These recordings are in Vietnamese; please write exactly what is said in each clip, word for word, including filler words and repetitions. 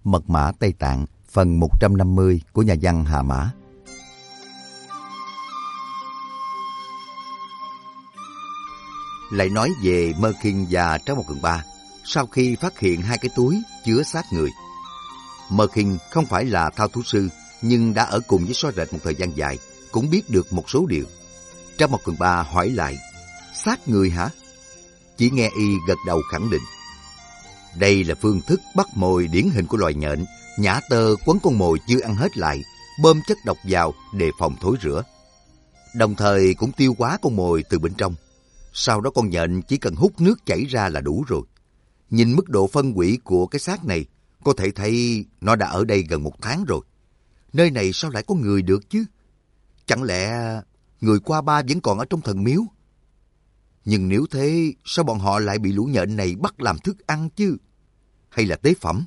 Mật mã Tây Tạng, phần một trăm năm mươi của nhà văn Hà Mã. Lại nói về Mơ Kinh và Trác Mộc Cường Ba, sau khi phát hiện hai cái túi chứa xác người. Mơ Kinh không phải là thao thú sư, nhưng đã ở cùng với Xóa Rệt một thời gian dài, cũng biết được một số điều. Trác Mộc Cường Ba hỏi lại, xác người hả? Chỉ nghe y gật đầu khẳng định. Đây là phương thức bắt mồi điển hình của loài nhện, nhả tơ quấn con mồi chưa ăn hết lại, bơm chất độc vào đề phòng thối rữa. Đồng thời cũng tiêu hóa con mồi từ bên trong. Sau đó con nhện chỉ cần hút nước chảy ra là đủ rồi. Nhìn mức độ phân hủy của cái xác này, có thể thấy nó đã ở đây gần một tháng rồi. Nơi này sao lại có người được chứ? Chẳng lẽ người qua ba vẫn còn ở trong thần miếu? Nhưng nếu thế, sao bọn họ lại bị lũ nhện này bắt làm thức ăn chứ? Hay là tế phẩm?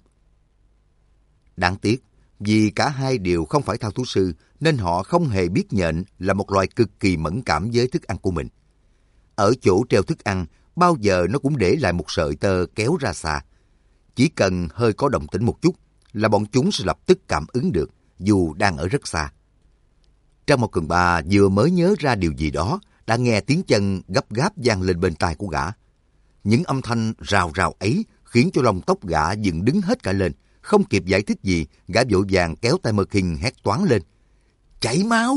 Đáng tiếc, vì cả hai đều không phải thao thú sư, nên họ không hề biết nhện là một loài cực kỳ mẫn cảm với thức ăn của mình. Ở chỗ treo thức ăn, bao giờ nó cũng để lại một sợi tơ kéo ra xa. Chỉ cần hơi có động tĩnh một chút là bọn chúng sẽ lập tức cảm ứng được, dù đang ở rất xa. Trác Mộc Cường Ba vừa mới nhớ ra điều gì đó, đã nghe tiếng chân gấp gáp vang lên bên tai của gã. Những âm thanh rào rào ấy khiến cho lông tóc gã dựng đứng hết cả lên. Không kịp giải thích gì, gã vội vàng kéo tay Mơ Kinh hét toáng lên. Chạy mau!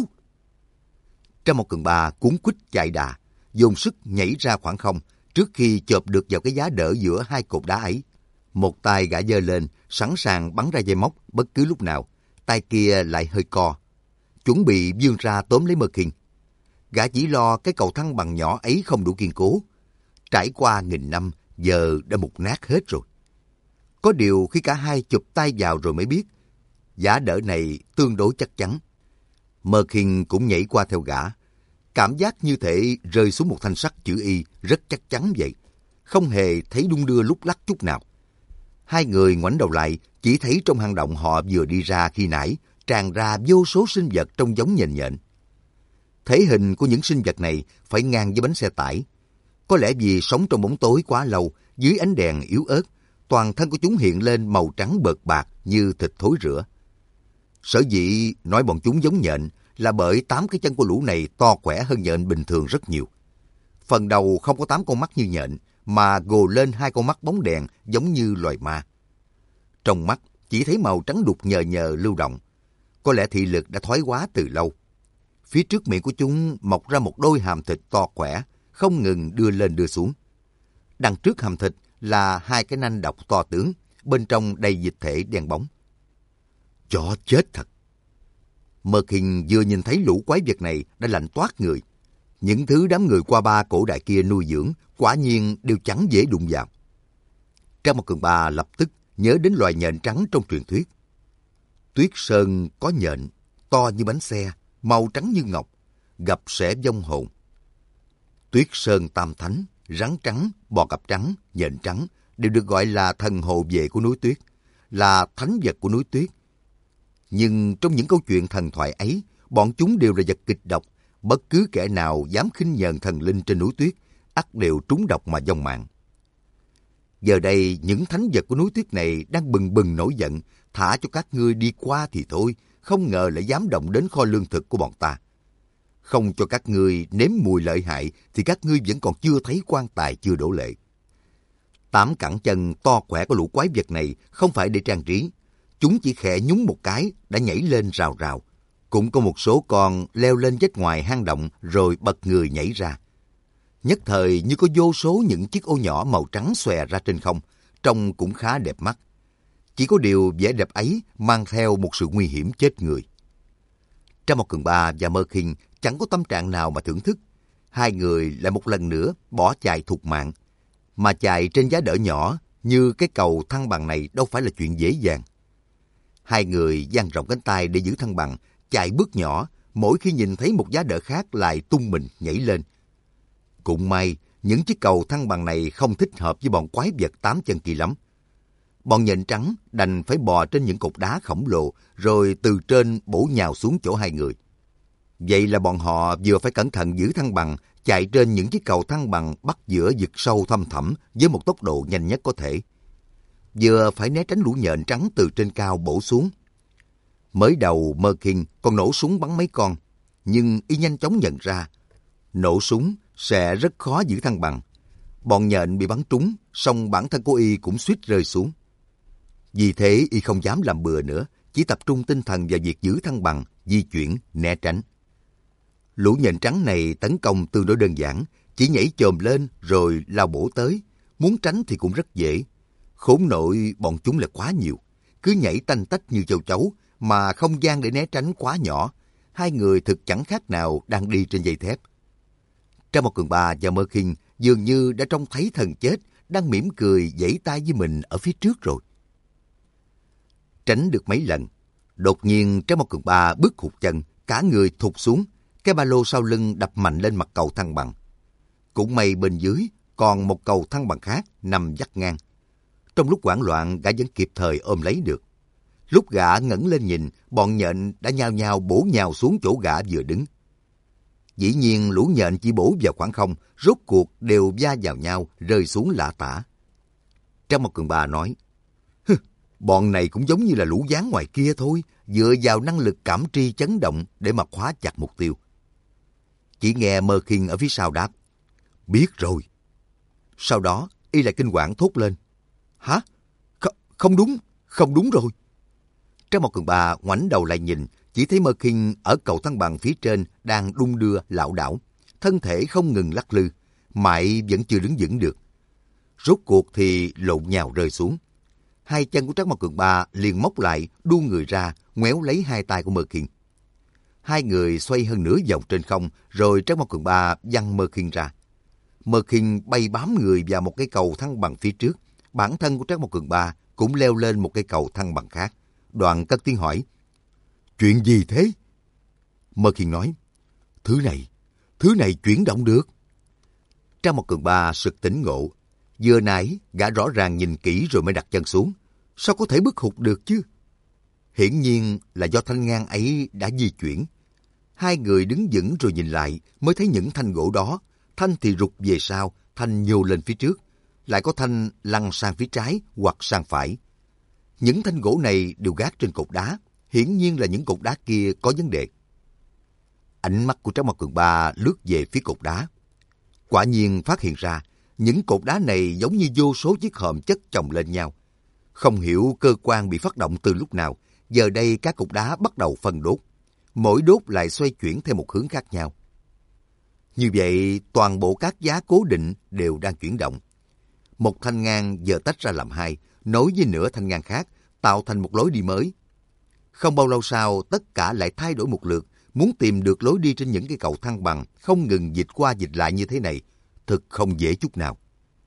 Trác Mộc Cường Ba cuống quýt chạy đà, dồn sức nhảy ra khoảng không trước khi chộp được vào cái giá đỡ giữa hai cột đá ấy. Một tay gã giơ lên, sẵn sàng bắn ra dây móc bất cứ lúc nào. Tay kia lại hơi co, chuẩn bị vươn ra tóm lấy Mơ Kinh. Gã chỉ lo cái cầu thăng bằng nhỏ ấy không đủ kiên cố. Trải qua nghìn năm, giờ đã mục nát hết rồi. Có điều khi cả hai chụp tay vào rồi mới biết, giá đỡ này tương đối chắc chắn. Mơ Kinh cũng nhảy qua theo gã. Cảm giác như thể rơi xuống một thanh sắt chữ Y rất chắc chắn vậy. Không hề thấy đung đưa lúc lắc chút nào. Hai người ngoảnh đầu lại, chỉ thấy trong hang động họ vừa đi ra khi nãy, tràn ra vô số sinh vật trông giống nhện nhện. Thể hình của những sinh vật này phải ngang với bánh xe tải. Có lẽ vì sống trong bóng tối quá lâu, dưới ánh đèn yếu ớt, toàn thân của chúng hiện lên màu trắng bợt bạc như thịt thối rữa. Sở dĩ nói bọn chúng giống nhện là bởi tám cái chân của lũ này to khỏe hơn nhện bình thường rất nhiều. Phần đầu không có tám con mắt như nhện, mà gồ lên hai con mắt bóng đèn giống như loài ma. Trong mắt chỉ thấy màu trắng đục nhờ nhờ lưu động. Có lẽ thị lực đã thoái hóa từ lâu. Phía trước miệng của chúng mọc ra một đôi hàm thịt to khỏe, không ngừng đưa lên đưa xuống. Đằng trước hàm thịt là hai cái nanh độc to tướng, bên trong đầy dịch thể đen bóng. Chó chết thật! Mơ Kinh vừa nhìn thấy lũ quái vật này đã lạnh toát người. Những thứ đám người qua ba cổ đại kia nuôi dưỡng quả nhiên đều chẳng dễ đụng vào. Trác Mộc Cường Ba lập tức nhớ đến loài nhện trắng trong truyền thuyết. Tuyết Sơn có nhện, to như bánh xe, màu trắng như ngọc, gặp sẽ vong hồn. Tuyết Sơn Tam Thánh, rắn trắng, bò cạp trắng, nhện trắng đều được gọi là thần hộ vệ của núi tuyết, là thánh vật của núi tuyết. Nhưng trong những câu chuyện thần thoại ấy, bọn chúng đều là vật kịch độc. Bất cứ kẻ nào dám khinh nhờn thần linh trên núi tuyết, ắt đều trúng độc mà vong mạng. Giờ đây, những thánh vật của núi tuyết này đang bừng bừng nổi giận, thả cho các ngươi đi qua thì thôi, không ngờ lại dám động đến kho lương thực của bọn ta. Không cho các ngươi nếm mùi lợi hại, thì các ngươi vẫn còn chưa thấy quan tài chưa đổ lệ. Tám cẳng chân to khỏe của lũ quái vật này không phải để trang trí. Chúng chỉ khẽ nhúng một cái đã nhảy lên rào rào. Cũng có một số con leo lên vách ngoài hang động rồi bật người nhảy ra. Nhất thời như có vô số những chiếc ô nhỏ màu trắng xòe ra trên không, trông cũng khá đẹp mắt. Chỉ có điều vẻ đẹp ấy mang theo một sự nguy hiểm chết người. Trác Mộc Cường Ba và Mơ Kinh chẳng có tâm trạng nào mà thưởng thức. Hai người lại một lần nữa bỏ chài thục mạng. Mà chài trên giá đỡ nhỏ như cái cầu thăng bằng này đâu phải là chuyện dễ dàng. Hai người dang rộng cánh tay để giữ thăng bằng, chạy bước nhỏ, mỗi khi nhìn thấy một giá đỡ khác lại tung mình nhảy lên. Cũng may, những chiếc cầu thăng bằng này không thích hợp với bọn quái vật tám chân kia lắm. Bọn nhện trắng đành phải bò trên những cột đá khổng lồ, rồi từ trên bổ nhào xuống chỗ hai người. Vậy là bọn họ vừa phải cẩn thận giữ thăng bằng, chạy trên những chiếc cầu thăng bằng bắt giữa vực sâu thăm thẳm với một tốc độ nhanh nhất có thể. vừa phải né tránh lũ nhện trắng từ trên cao bổ xuống. Mới đầu Mơ Kinh còn nổ súng bắn mấy con, nhưng y nhanh chóng nhận ra nổ súng sẽ rất khó giữ thăng bằng. Bọn nhện bị bắn trúng, song bản thân của y cũng suýt rơi xuống. Vì thế y không dám làm bừa nữa, chỉ tập trung tinh thần vào việc giữ thăng bằng, di chuyển, né tránh. Lũ nhện trắng này tấn công tương đối đơn giản, chỉ nhảy chồm lên rồi lao bổ tới. Muốn tránh thì cũng rất dễ. Khốn nội bọn chúng là quá nhiều, cứ nhảy tanh tách như châu chấu, mà không gian để né tránh quá nhỏ. Hai người thực chẳng khác nào đang đi trên dây thép. Trang một Cường Ba và Mơ Kinh dường như đã trông thấy thần chết, đang mỉm cười giãy tay với mình ở phía trước rồi. Tránh được mấy lần, đột nhiên Trang một Cường Ba bước hụt chân, cả người thụt xuống, cái ba lô sau lưng đập mạnh lên mặt cầu thăng bằng. Cũng may bên dưới còn một cầu thăng bằng khác nằm vắt ngang. Trong lúc hoảng loạn, gã vẫn kịp thời ôm lấy được. Lúc gã ngẩng lên nhìn, bọn nhện đã nhao nhao bổ nhào xuống chỗ gã vừa đứng. Dĩ nhiên lũ nhện chỉ bổ vào khoảng không, rốt cuộc đều va vào nhau, rơi xuống lạ tả. Trang một Cường Ba nói, Hừ, bọn này cũng giống như là lũ gián ngoài kia thôi, dựa vào năng lực cảm tri chấn động để mà khóa chặt mục tiêu. Chỉ nghe Mơ Kinh ở phía sau đáp, biết rồi. Sau đó, y lại kinh hoàng thốt lên, hả? Kh- không đúng, không đúng rồi. Trang một Cường Ba ngoảnh đầu lại nhìn, chỉ thấy Mơ Kinh ở cầu thăng bằng phía trên đang đung đưa lảo đảo, thân thể không ngừng lắc lư, mãi vẫn chưa đứng vững được. Rốt cuộc thì lộn nhào rơi xuống. Hai chân của Trang một Cường Ba liền móc lại, đu người ra, ngoéo lấy hai tay của Mơ Kinh. Hai người xoay hơn nửa vòng trên không, rồi Trang một Cường Ba văng Mơ Kinh ra. Mơ Kinh bay bám người vào một cái cầu thăng bằng phía trước. Bản thân của Trang một Cường Ba cũng leo lên một cây cầu thăng bằng khác. Đoạn cất tiếng hỏi, chuyện gì thế? Mơ Kinh nói, thứ này, thứ này chuyển động được. Trang một Cường Ba sực tỉnh ngộ. Vừa nãy, gã rõ ràng nhìn kỹ rồi mới đặt chân xuống. Sao có thể bước hụt được chứ? Hiển nhiên là do thanh ngang ấy đã di chuyển. Hai người đứng vững rồi nhìn lại mới thấy những thanh gỗ đó. Thanh thì rụt về sau, thanh nhô lên phía trước. Lại có thanh lăn sang phía trái hoặc sang phải. Những thanh gỗ này đều gác trên cột đá. Hiển nhiên là những cột đá kia có vấn đề. Ánh mắt của Trang một Cường Ba lướt về phía cột đá. Quả nhiên phát hiện ra, những cột đá này giống như vô số chiếc hòm chất chồng lên nhau. Không hiểu cơ quan bị phát động từ lúc nào, giờ đây các cột đá bắt đầu phân đốt. Mỗi đốt lại xoay chuyển theo một hướng khác nhau. Như vậy, toàn bộ các giá cố định đều đang chuyển động. Một thanh ngang giờ tách ra làm hai, nối với nửa thanh ngang khác, tạo thành một lối đi mới. Không bao lâu sau, tất cả lại thay đổi một lượt, muốn tìm được lối đi trên những cái cầu thăng bằng, không ngừng dịch qua dịch lại như thế này, thực không dễ chút nào.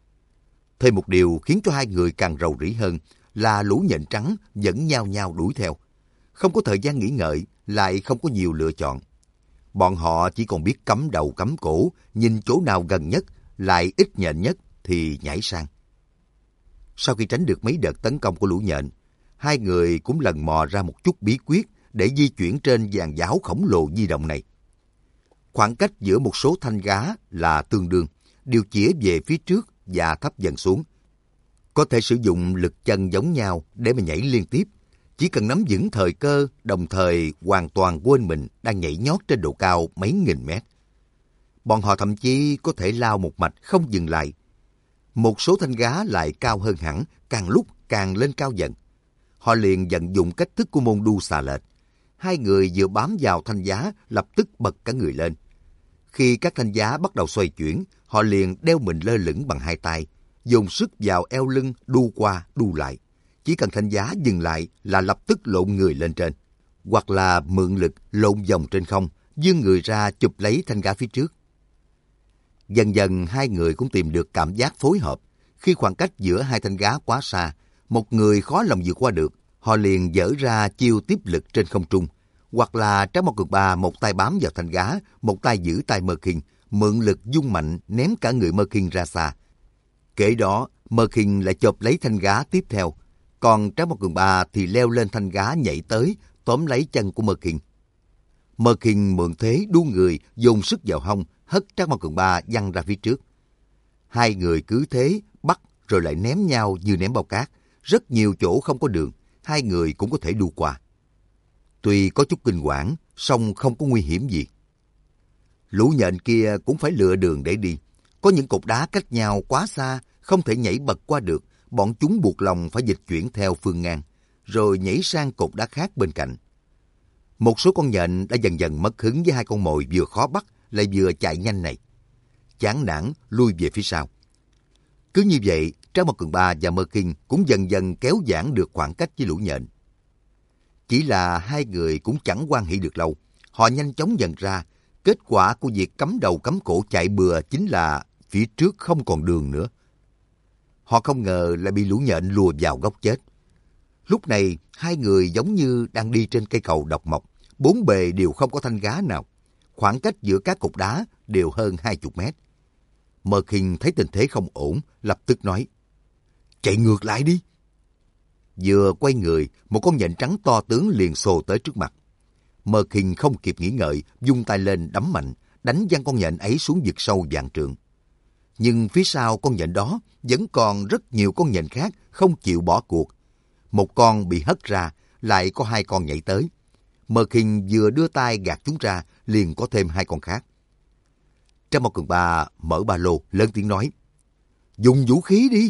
Thêm một điều khiến cho hai người càng rầu rĩ hơn là lũ nhện trắng vẫn nhao nhao đuổi theo. Không có thời gian nghĩ ngợi, lại không có nhiều lựa chọn. Bọn họ chỉ còn biết cắm đầu cắm cổ, nhìn chỗ nào gần nhất, lại ít nhện nhất thì nhảy sang. Sau khi tránh được mấy đợt tấn công của lũ nhện, hai người cũng lần mò ra một chút bí quyết để di chuyển trên dàn giáo khổng lồ di động này. Khoảng cách giữa một số thanh gá là tương đương, đều chĩa về phía trước và thấp dần xuống. Có thể sử dụng lực chân giống nhau để mà nhảy liên tiếp. Chỉ cần nắm vững thời cơ, đồng thời hoàn toàn quên mình đang nhảy nhót trên độ cao mấy nghìn mét. Bọn họ thậm chí có thể lao một mạch không dừng lại. Một số thanh gá lại cao hơn hẳn, càng lúc càng lên cao dần. Họ liền vận dụng cách thức của môn đu xà lệch. Hai người vừa bám vào thanh giá, lập tức bật cả người lên. Khi các thanh giá bắt đầu xoay chuyển, họ liền đeo mình lơ lửng bằng hai tay, dùng sức vào eo lưng đu qua đu lại. Chỉ cần thanh giá dừng lại là lập tức lộn người lên trên, hoặc là mượn lực lộn vòng trên không, vươn người ra chụp lấy thanh gá phía trước. Dần dần hai người cũng tìm được cảm giác phối hợp. Khi khoảng cách giữa hai thanh gá quá xa, một người khó lòng vượt qua được, họ liền dở ra chiêu tiếp lực trên không trung, hoặc là Trang một Cường Ba một tay bám vào thanh gá, một tay giữ tay Mơ Kinh, mượn lực dung mạnh ném cả người Mơ Kinh ra xa. Kể đó, Mơ Kinh lại chộp lấy thanh gá tiếp theo, còn Trang một Cường Ba thì leo lên thanh gá nhảy tới, tóm lấy chân của Mơ Kinh. Mơ Kinh mượn thế đu người, dồn sức vào hông, hất Trang một Cường Ba văng ra phía trước. Hai người cứ thế bắt rồi lại ném nhau như ném bao cát, Rất nhiều chỗ không có đường, hai người cũng có thể đu qua. Tuy có chút kinh quản, song không có nguy hiểm gì. Lũ nhện kia cũng phải lựa đường để đi. Có những cột đá cách nhau quá xa, không thể nhảy bật qua được. Bọn chúng buộc lòng phải dịch chuyển theo phương ngang, rồi nhảy sang cột đá khác bên cạnh. Một số con nhện đã dần dần mất hứng với hai con mồi vừa khó bắt lại vừa chạy nhanh này. Chán nản lui về phía sau. Cứ như vậy, Trang Một Cường Ba và Mơ Kinh cũng dần dần kéo giãn được khoảng cách với lũ nhện. Chỉ là hai người cũng chẳng hoan hỉ được lâu. Họ nhanh chóng nhận ra, kết quả của việc cắm đầu cắm cổ chạy bừa chính là phía trước không còn đường nữa. Họ không ngờ lại bị lũ nhện lùa vào góc chết. Lúc này, hai người giống như đang đi trên cây cầu độc mộc, bốn bề đều không có thanh gá nào. Khoảng cách giữa các cột đá đều hơn hai chục mét. Mơ Kinh thấy tình thế không ổn, lập tức nói, chạy ngược lại đi. Vừa quay người, một con nhện trắng to tướng liền xô tới trước mặt. Mơ Kinh không kịp nghĩ ngợi, vung tay lên đấm mạnh, đánh văng con nhện ấy xuống vực sâu vạn trượng. Nhưng phía sau con nhện đó vẫn còn rất nhiều con nhện khác không chịu bỏ cuộc. Một con bị hất ra, lại có hai con nhảy tới. Mơ Kinh vừa đưa tay gạt chúng ra, liền có thêm hai con khác. Trang Một Cường Ba mở ba lô, lớn tiếng nói, dùng vũ khí đi.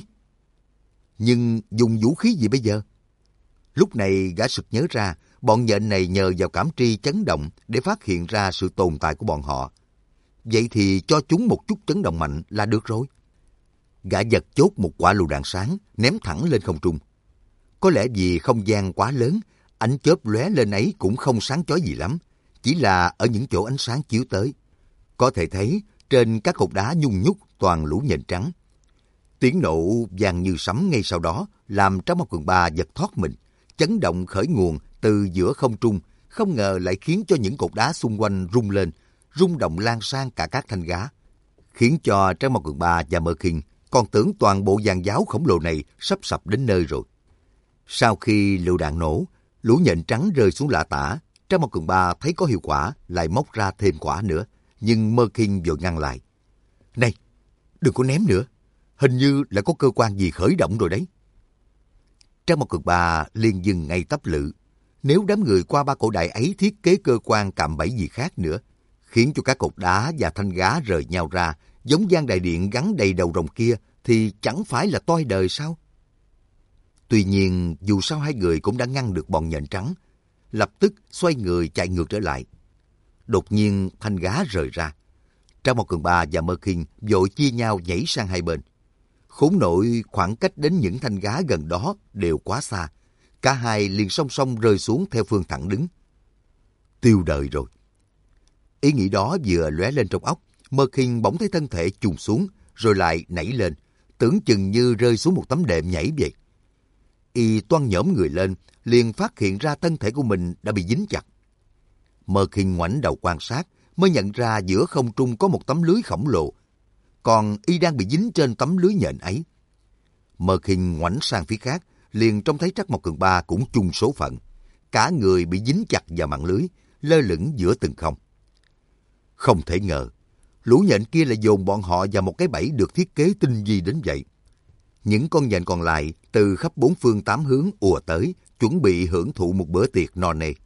Nhưng dùng vũ khí gì bây giờ? Lúc này gã sực nhớ ra, bọn nhện này nhờ vào cảm tri chấn động để phát hiện ra sự tồn tại của bọn họ. Vậy thì cho chúng một chút chấn động mạnh là được rồi. Gã giật chốt một quả lựu đạn sáng, ném thẳng lên không trung. Có lẽ vì không gian quá lớn, ánh chớp lóe lên ấy cũng không sáng chói gì lắm, chỉ là ở những chỗ ánh sáng chiếu tới. Có thể thấy trên các cột đá nhung nhúc toàn lũ nhện trắng. Tiếng nổ vang như sấm ngay sau đó làm Trang Một Cường Ba giật thoát mình, chấn động khởi nguồn từ giữa không trung, không ngờ lại khiến cho những cột đá xung quanh rung lên, rung động lan sang cả các thanh gá, khiến cho Trang Một Cường Ba và Mơ Kinh còn tưởng toàn bộ giàn giáo khổng lồ này sắp sập đến nơi rồi. Sau khi lựu đạn nổ, lũ nhện trắng rơi xuống lạ tả. Trang Một Cường Ba thấy có hiệu quả, lại móc ra thêm quả nữa, nhưng Mơ Kinh vội ngăn lại. Này, đừng có ném nữa, hình như là có cơ quan gì khởi động rồi đấy. Trang Một Cường Ba liền dừng ngay tắp lự. Nếu đám người qua ba cổ đại ấy thiết kế cơ quan cạm bẫy gì khác nữa, khiến cho các cột đá và thanh gá rời nhau ra, giống gian đại điện gắn đầy đầu rồng kia, thì chẳng phải là toi đời sao? Tuy nhiên, dù sao hai người cũng đã ngăn được bọn nhện trắng, lập tức xoay người chạy ngược trở lại. Đột nhiên thanh gá rời ra. Trang Một Cường Ba và Mơ Kinh vội chia nhau nhảy sang hai bên. Khốn nội khoảng cách đến những thanh gá gần đó đều quá xa. Cả hai liền song song rơi xuống theo phương thẳng đứng. Tiêu đời rồi. Ý nghĩ đó vừa lóe lên trong óc, Mơ Kinh bỗng thấy thân thể chùng xuống, rồi lại nảy lên, tưởng chừng như rơi xuống một tấm đệm nhảy vậy. Y toan nhổm người lên, liền phát hiện ra thân thể của mình đã bị dính chặt. Mơ Kinh ngoảnh đầu quan sát, mới nhận ra giữa không trung có một tấm lưới khổng lồ, còn y đang bị dính trên tấm lưới nhện ấy. Mơ Kinh ngoảnh sang phía khác, liền trông thấy Trắc Mộc Cường Ba cũng chung số phận. Cả người bị dính chặt vào mạng lưới, lơ lửng giữa từng không. Không thể ngờ, lũ nhện kia lại dồn bọn họ vào một cái bẫy được thiết kế tinh vi đến vậy. Những con nhện còn lại từ khắp bốn phương tám hướng ùa tới, chuẩn bị hưởng thụ một bữa tiệc no nê.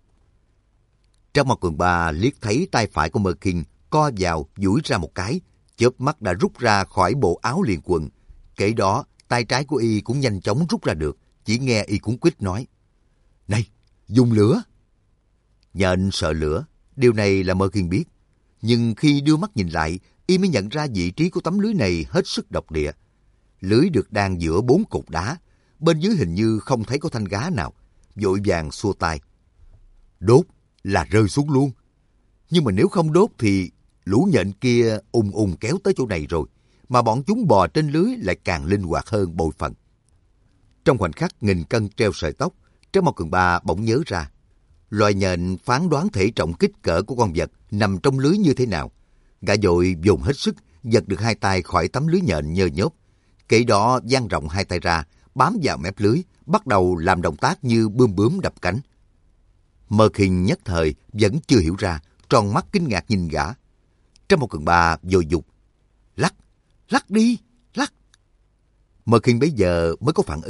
Trắc Mộc Cường Ba liếc thấy tay phải của Mơ Kinh co vào, duỗi ra một cái, chớp mắt đã rút ra khỏi bộ áo liền quần. Kể đó, tay trái của y cũng nhanh chóng rút ra được, chỉ nghe y cuống quýt nói: "Này, dùng lửa!" Nhện sợ lửa, điều này là Mơ Kinh biết. Nhưng khi đưa mắt nhìn lại, y mới nhận ra vị trí của tấm lưới này hết sức độc địa. Lưới được đan giữa bốn cột đá, bên dưới hình như không thấy có thanh gá nào, vội vàng xua tay. Đốt là rơi xuống luôn. Nhưng mà nếu không đốt thì lũ nhện kia ùng ùng kéo tới chỗ này rồi, mà bọn chúng bò trên lưới lại càng linh hoạt hơn bội phần. Trong khoảnh khắc nghìn cân treo sợi tóc, Trắc Mộc Cường Ba bỗng nhớ ra, loài nhện phán đoán thể trọng kích cỡ của con vật nằm trong lưới như thế nào. Gã vội dồn hết sức, giật được hai tay khỏi tấm lưới nhện nhơ nhớp. Kể đó dang rộng hai tay ra, bám vào mép lưới, bắt đầu làm động tác như bướm bướm đập cánh. Mơ Kinh nhất thời vẫn chưa hiểu ra, tròn mắt kinh ngạc nhìn gã. Trắc Mộc Cường Ba vội dục: "Lắc, lắc đi, lắc!" Mơ Kinh bấy giờ mới có phản ứng,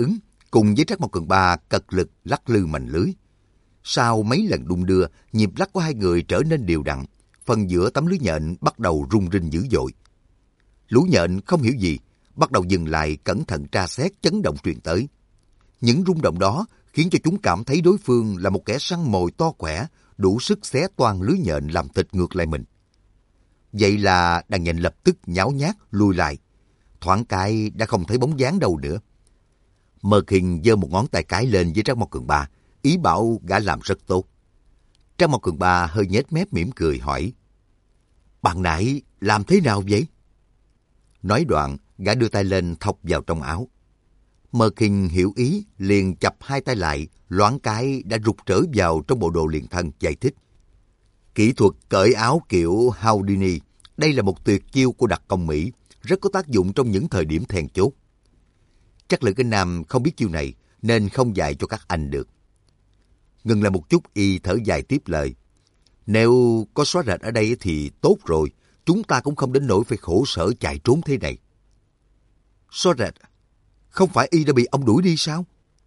cùng với Trác Mộc Cường Ba cật lực lắc lư mành lưới. Sau mấy lần đung đưa, nhịp lắc của hai người trở nên đều đặn, phần giữa tấm lưới nhện bắt đầu rung rinh dữ dội. Lũ nhện không hiểu gì, bắt đầu dừng lại cẩn thận tra xét chấn động truyền tới. Những rung động đó khiến cho chúng cảm thấy đối phương là một kẻ săn mồi to khỏe, đủ sức xé toang lưới nhện làm thịt ngược lại mình. Vậy là đàn nhện lập tức nháo nhác lùi lại, thoáng cái đã không thấy bóng dáng đâu nữa. Mơ Kinh giơ một ngón tay cái lên với Trác Mộc Cường Ba, ý bảo gã làm rất tốt. Trác Mộc Cường Ba hơi nhếch mép mỉm cười hỏi, bạn nãy làm thế nào vậy? Nói đoạn, gã đưa tay lên thọc vào trong áo. Mơ Kinh hiểu ý, liền chập hai tay lại, loáng cái đã rụt trở vào trong bộ đồ liền thân, giải thích. Kỹ thuật cởi áo kiểu Houdini, đây là một tuyệt chiêu của đặc công Mỹ, rất có tác dụng trong những thời điểm then chốt. Chắc Lữ Kinh Nam không biết chiêu này, nên không dạy cho các anh được. Ngừng lại một chút, y thở dài tiếp lời. Nếu có xóa rệt ở đây thì tốt rồi, chúng ta cũng không đến nỗi phải khổ sở chạy trốn thế này. Xóa rệt? Không phải y đã bị ông đuổi đi sao?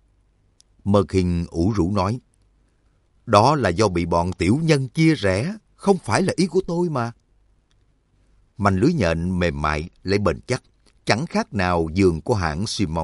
Mơ Kinh ủ rũ nói. Đó là do bị bọn tiểu nhân chia rẽ, không phải là ý của tôi mà. Mành lưới nhện mềm mại lại bền chắc, chẳng khác nào giường của hãng Simon.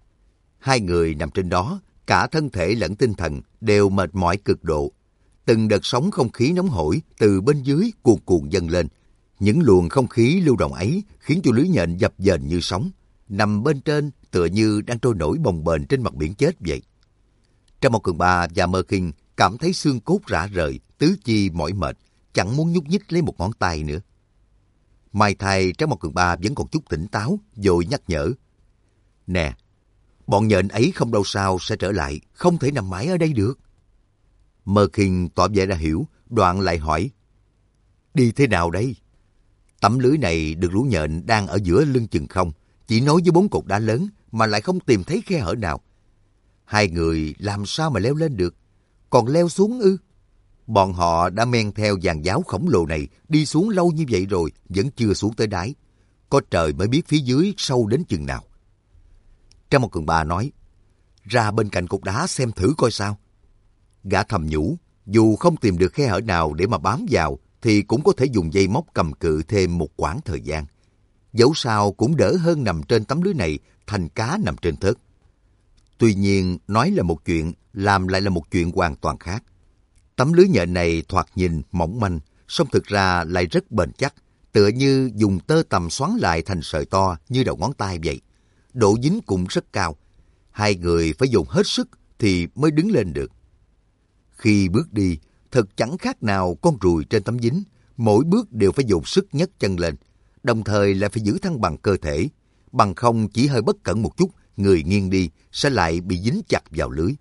Hai người nằm trên đó, cả thân thể lẫn tinh thần đều mệt mỏi cực độ. Từng đợt sóng không khí nóng hổi từ bên dưới cuồn cuộn dâng lên. Những luồng không khí lưu động ấy khiến cho lưới nhện dập dềnh như sóng, nằm bên trên tựa như đang trôi nổi bồng bềnh trên mặt biển chết vậy. Trác Mộc Cường Ba và Mơ Kinh cảm thấy xương cốt rã rời, tứ chi mỏi mệt, chẳng muốn nhúc nhích lấy một ngón tay nữa. May thay Trác Mộc Cường Ba vẫn còn chút tỉnh táo, vội nhắc nhở. Nè, bọn nhện ấy không đâu sao sẽ trở lại, không thể nằm mãi ở đây được. Mơ Kinh tỏ vẻ đã hiểu, đoạn lại hỏi. Đi thế nào đây? Tấm lưới này được lũ nhện đang ở giữa lưng chừng không, chỉ nối với bốn cột đá lớn mà lại không tìm thấy khe hở nào. Hai người làm sao mà leo lên được? Còn leo xuống ư? Bọn họ đã men theo dàn giáo khổng lồ này đi xuống lâu như vậy rồi, vẫn chưa xuống tới đáy. Có trời mới biết phía dưới sâu đến chừng nào. Trác Mộc Cường Ba nói, ra bên cạnh cột đá xem thử coi sao. Gã thầm nhủ, dù không tìm được khe hở nào để mà bám vào, thì cũng có thể dùng dây móc cầm cự thêm một quãng thời gian. Dẫu sao cũng đỡ hơn nằm trên tấm lưới này thành cá nằm trên thớt. Tuy nhiên, nói là một chuyện, làm lại là một chuyện hoàn toàn khác. Tấm lưới nhện này thoạt nhìn mỏng manh, song thực ra lại rất bền chắc, tựa như dùng tơ tằm xoắn lại thành sợi to như đầu ngón tay vậy. Độ dính cũng rất cao. Hai người phải dùng hết sức thì mới đứng lên được. Khi bước đi, thật chẳng khác nào con ruồi trên tấm dính, mỗi bước đều phải dùng sức nhấc chân lên, đồng thời lại phải giữ thăng bằng cơ thể, bằng không chỉ hơi bất cẩn một chút, người nghiêng đi sẽ lại bị dính chặt vào lưới.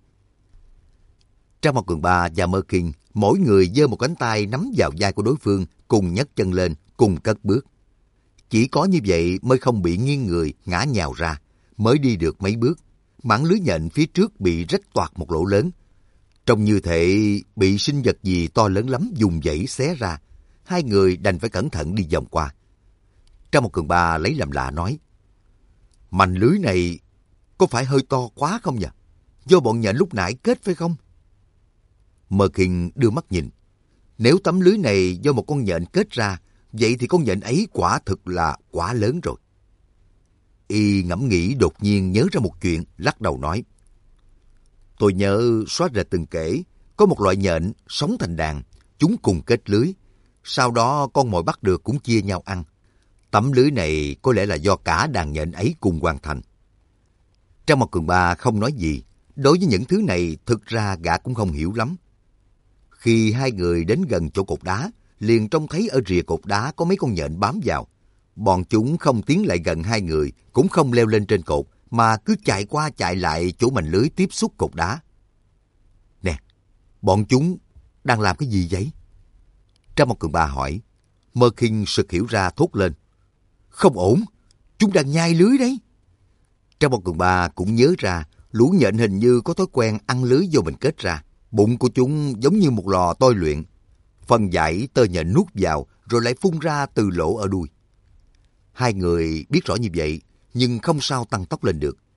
Trác Mộc Cường Ba và Mơ Kinh, mỗi người giơ một cánh tay nắm vào vai của đối phương, cùng nhấc chân lên, cùng cất bước. Chỉ có như vậy mới không bị nghiêng người, ngã nhào ra, mới đi được mấy bước, mảng lưới nhện phía trước bị rách toạc một lỗ lớn. Trông như thể bị sinh vật gì to lớn lắm dùng dãy xé ra, hai người đành phải cẩn thận đi vòng qua. Trác Mộc Cường Ba lấy làm lạ nói, mành lưới này có phải hơi to quá không nhỉ? Do bọn nhện lúc nãy kết phải không? Mơ Kinh đưa mắt nhìn. Nếu tấm lưới này do một con nhện kết ra, vậy thì con nhện ấy quả thực là quá lớn rồi. Y ngẫm nghĩ đột nhiên nhớ ra một chuyện, lắc đầu nói. Tôi nhớ Xóa Rệt từng kể, có một loại nhện sống thành đàn, chúng cùng kết lưới. Sau đó con mồi bắt được cũng chia nhau ăn. Tấm lưới này có lẽ là do cả đàn nhện ấy cùng hoàn thành. Trác Mộc Cường Ba không nói gì. Đối với những thứ này thực ra gã cũng không hiểu lắm. Khi hai người đến gần chỗ cột đá, liền trông thấy ở rìa cột đá có mấy con nhện bám vào. Bọn chúng không tiến lại gần hai người, cũng không leo lên trên cột, mà cứ chạy qua chạy lại chỗ mành lưới tiếp xúc cột đá. Nè, bọn chúng đang làm cái gì vậy? Trác Mộc Cường Ba hỏi. Mơ Kinh sực hiểu ra thốt lên. Không ổn, chúng đang nhai lưới đấy. Trác Mộc Cường Ba cũng nhớ ra, lũ nhện hình như có thói quen ăn lưới do mình kết ra. Bụng của chúng giống như một lò tôi luyện. Phần dãy tơ nhện nuốt vào rồi lại phun ra từ lỗ ở đuôi. Hai người biết rõ như vậy, nhưng không sao tăng tốc lên được.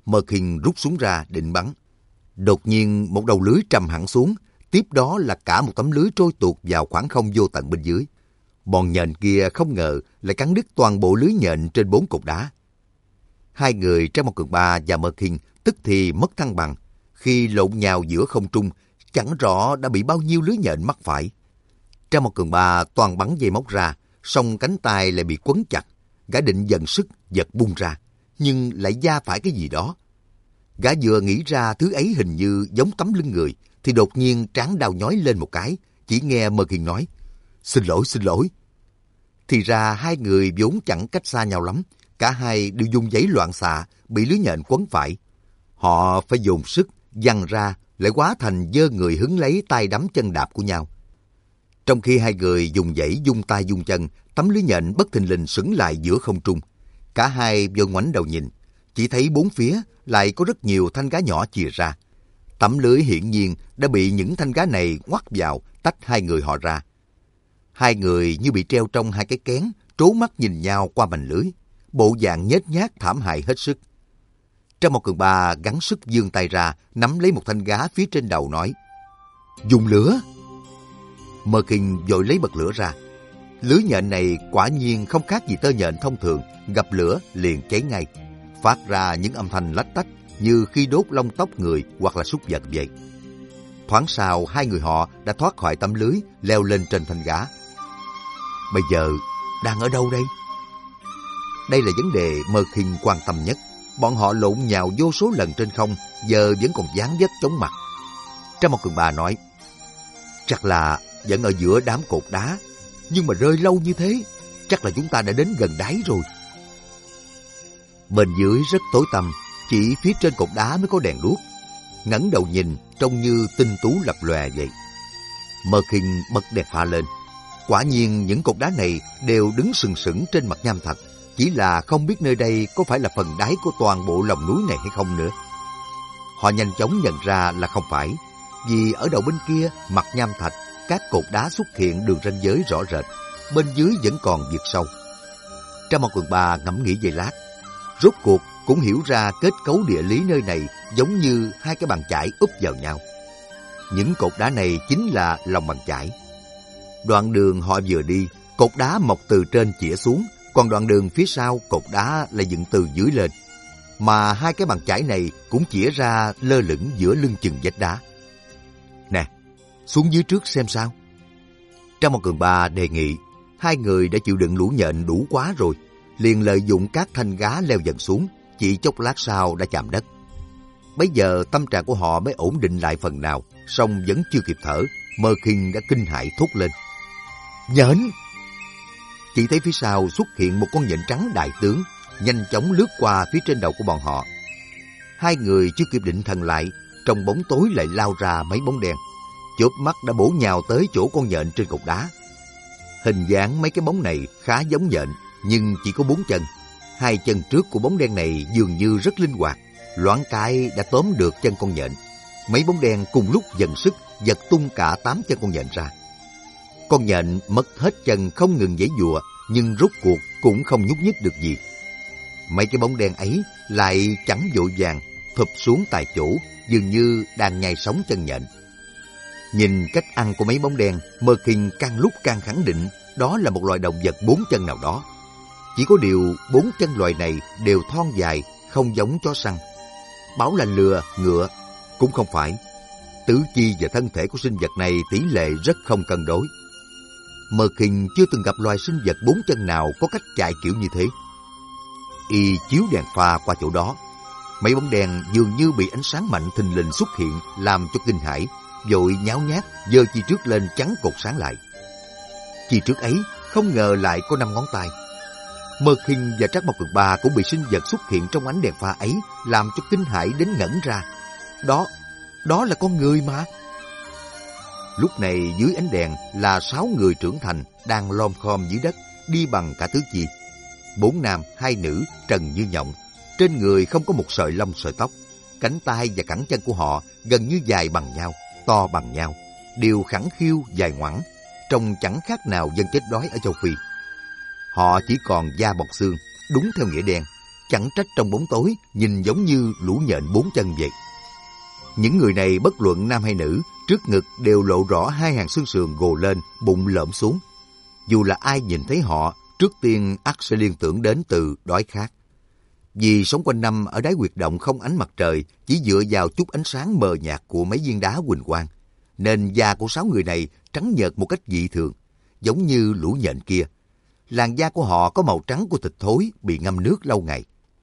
Mơ Kinh rút súng ra định bắn. Đột nhiên một đầu lưới trầm hẳn xuống, tiếp đó là cả một tấm lưới trôi tuột vào khoảng không vô tận bên dưới. Bọn nhện kia không ngờ lại cắn đứt toàn bộ lưới nhện trên bốn cột đá. Hai người Trang Một Cường Ba và Mơ Kinh tức thì mất thăng bằng. Khi lộn nhào giữa không trung, chẳng rõ đã bị bao nhiêu lưới nhện mắc phải. Trang Một Cường Ba toàn bắn dây móc ra, song cánh tay lại bị quấn chặt. Gã định dần sức giật bung ra, nhưng lại va phải cái gì đó. Gã vừa nghĩ ra thứ ấy hình như giống tấm lưng người, thì đột nhiên trán đau nhói lên một cái, chỉ nghe Mơ Kinh nói, xin lỗi, xin lỗi. Thì ra hai người vốn chẳng cách xa nhau lắm, cả hai đều dùng giấy loạn xạ, bị lưới nhện quấn phải. Họ phải dồn sức, giằng ra, lại hóa thành giơ người hứng lấy tay đấm chân đạp của nhau. Trong khi hai người dùng giấy, dung tay, dung chân, tấm lưới nhện bất thình lình sững lại giữa không trung. Cả hai vừa ngoảnh đầu nhìn, chỉ thấy bốn phía lại có rất nhiều thanh gá nhỏ chìa ra. Tấm lưới hiển nhiên đã bị những thanh gá này ngoắt vào, tách hai người họ ra. Hai người như bị treo trong hai cái kén, trố mắt nhìn nhau qua mành lưới, bộ dạng nhếch nhác thảm hại hết sức. Trang Một Cường Ba gắng sức vươn tay ra, nắm lấy một thanh gá phía trên đầu nói, dùng lửa. Mơ Kinh vội lấy bật lửa ra. Lưới nhện này quả nhiên không khác gì tơ nhện thông thường, gặp lửa liền cháy ngay, phát ra những âm thanh lách tách như khi đốt lông tóc người hoặc là súc vật vậy. Thoáng sau, hai người họ đã thoát khỏi tấm lưới, leo lên trên thanh gá. Bây giờ đang ở đâu đây? Đây là vấn đề Mơ Kinh quan tâm nhất. Bọn họ lộn nhào vô số lần trên không, giờ vẫn còn dán vết chóng mặt. Trang Một Cường Ba nói, chắc là vẫn ở giữa đám cột đá, nhưng mà rơi lâu như thế, chắc là chúng ta đã đến gần đáy rồi. Bên dưới rất tối tăm, chỉ phía trên cột đá mới có đèn đuốc. Ngẩng đầu nhìn, trông như tinh tú lập lòe vậy. Mơ Kinh bật đèn pha lên. Quả nhiên những cột đá này đều đứng sừng sững trên mặt nham thạch, chỉ là không biết nơi đây có phải là phần đáy của toàn bộ lòng núi này hay không nữa. Họ nhanh chóng nhận ra là không phải, vì ở đầu bên kia mặt nham thạch, các cột đá xuất hiện đường ranh giới rõ rệt, bên dưới vẫn còn vực sâu. Trang Một Cường Ba ngẫm nghĩ giây lát, rốt cuộc cũng hiểu ra kết cấu địa lý nơi này giống như hai cái bàn chải úp vào nhau. Những cột đá này chính là lòng bàn chải. Đoạn đường họ vừa đi, cột đá mọc từ trên chĩa xuống, còn đoạn đường phía sau cột đá lại dựng từ dưới lên. Mà hai cái bàn chải này cũng chĩa ra lơ lửng giữa lưng chừng vách đá. Nè, xuống dưới trước xem sao. Trang Một Cường Ba đề nghị. Hai người đã chịu đựng lũ nhện đủ quá rồi, liền lợi dụng các thanh gá leo dần xuống, chỉ chốc lát sau đã chạm đất. Bấy giờ tâm trạng của họ mới ổn định lại phần nào, song vẫn chưa kịp thở, Mơ Kinh đã kinh hãi thốt lên, nhện! Chỉ thấy phía sau xuất hiện một con nhện trắng đại tướng, nhanh chóng lướt qua phía trên đầu của bọn họ. Hai người chưa kịp định thần lại, trong bóng tối lại lao ra mấy bóng đen, chớp mắt đã bổ nhào tới chỗ con nhện trên cột đá. Hình dáng mấy cái bóng này khá giống nhện, nhưng chỉ có bốn chân. Hai chân trước của bóng đen này dường như rất linh hoạt, loáng cái đã tóm được chân con nhện. Mấy bóng đen cùng lúc dần sức giật tung cả tám chân con nhện ra. Con nhện mất hết chân không ngừng giãy giụa, nhưng rốt cuộc cũng không nhúc nhích được gì. Mấy cái bóng đen ấy lại chẳng vội vàng phụp xuống tại chỗ, dường như đang nhai sống chân nhện. Nhìn cách ăn của mấy bóng đen, Mơ Kinh càng lúc càng khẳng định đó là một loài động vật bốn chân nào đó. Chỉ có điều bốn chân loài này đều thon dài, không giống chó săn. Bảo là lừa, ngựa cũng không phải. Tứ chi và thân thể của sinh vật này tỷ lệ rất không cân đối. Mơ Kinh chưa từng gặp loài sinh vật bốn chân nào có cách chạy kiểu như thế. Y chiếu đèn pha qua chỗ đó. Mấy bóng đèn dường như bị ánh sáng mạnh thình lình xuất hiện làm cho kinh hãi, vội nháo nhác giơ chi trước lên chắn cột sáng lại. Chi trước ấy không ngờ lại có năm ngón tay. Mơ Kinh và Trác Mộc Cường Ba cũng bị sinh vật xuất hiện trong ánh đèn pha ấy làm cho kinh hãi đến ngẩn ra. Đó, đó là con người mà. Lúc này dưới ánh đèn là sáu người trưởng thành đang lom khom dưới đất, đi bằng cả tứ chi. Bốn nam, hai nữ, trần như nhộng. Trên người không có một sợi lông sợi tóc. Cánh tay và cẳng chân của họ gần như dài bằng nhau, to bằng nhau, đều khẳng khiu dài ngoẵng, trông chẳng khác nào dân chết đói ở châu Phi. Họ chỉ còn da bọc xương, đúng theo nghĩa đen, chẳng trách trong bóng tối nhìn giống như lũ nhện bốn chân vậy. Những người này bất luận nam hay nữ, trước ngực đều lộ rõ hai hàng xương sườn gồ lên, bụng lõm xuống. Dù là ai nhìn thấy họ, trước tiên ắt sẽ liên tưởng đến từ đói khát. Vì sống quanh năm ở đáy huyệt động không ánh mặt trời, chỉ dựa vào chút ánh sáng mờ nhạt của mấy viên đá huỳnh quang, nên da của sáu người này trắng nhợt một cách dị thường, giống như lũ nhện kia. Làn da của họ có màu trắng của thịt thối bị ngâm nước lâu ngày.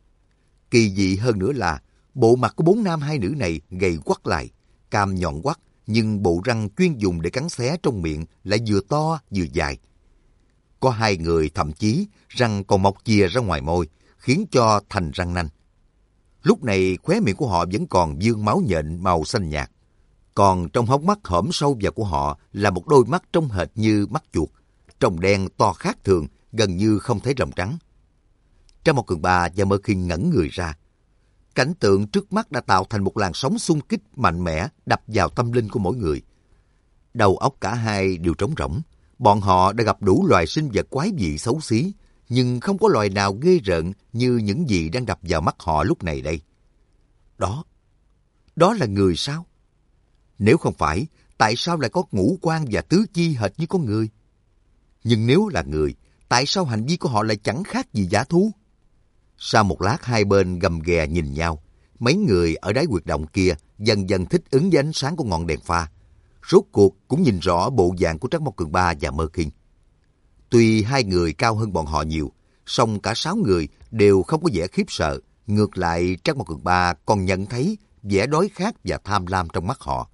Kỳ dị hơn nữa là bộ mặt của bốn nam hai nữ này gầy quắt lại, cằm nhọn quắt, nhưng bộ răng chuyên dùng để cắn xé trong miệng lại vừa to vừa dài. Có hai người thậm chí răng còn mọc chìa ra ngoài môi, khiến cho thành răng nanh. Lúc này khóe miệng của họ vẫn còn vương máu nhện màu xanh nhạt. Còn trong hốc mắt hõm sâu vào của họ là một đôi mắt trông hệt như mắt chuột, trông đen to khác thường, gần như không thấy ròng trắng. Trang một Cường Ba và Mơ Kinh ngẩn người ra. Cảnh tượng trước mắt đã tạo thành một làn sóng xung kích mạnh mẽ đập vào tâm linh của mỗi người. Đầu óc cả hai đều trống rỗng. Bọn họ đã gặp đủ loài sinh vật quái dị xấu xí, nhưng không có loài nào ghê rợn như những gì đang đập vào mắt họ lúc này đây. Đó, đó là người sao? Nếu không phải, tại sao lại có ngũ quan và tứ chi hệt như con người? Nhưng nếu là người, tại sao hành vi của họ lại chẳng khác gì dã thú? Sau một lát hai bên gầm ghè nhìn nhau, mấy người ở đáy huyệt động kia dần dần thích ứng với ánh sáng của ngọn đèn pha. Rốt cuộc cũng nhìn rõ bộ dạng của Trắc Mộc Cường Ba và Mơ Kinh. Tuy hai người cao hơn bọn họ nhiều, song cả sáu người đều không có vẻ khiếp sợ. Ngược lại, Trắc Mộc Cường Ba còn nhận thấy vẻ đói khát và tham lam trong mắt họ.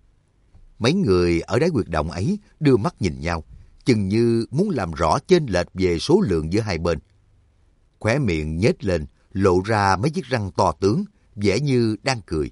Mấy người ở đáy huyệt động ấy đưa mắt nhìn nhau, chừng như muốn làm rõ chênh lệch về số lượng giữa hai bên. Khóe miệng nhếch lên, lộ ra mấy chiếc răng to tướng, vẻ như đang cười.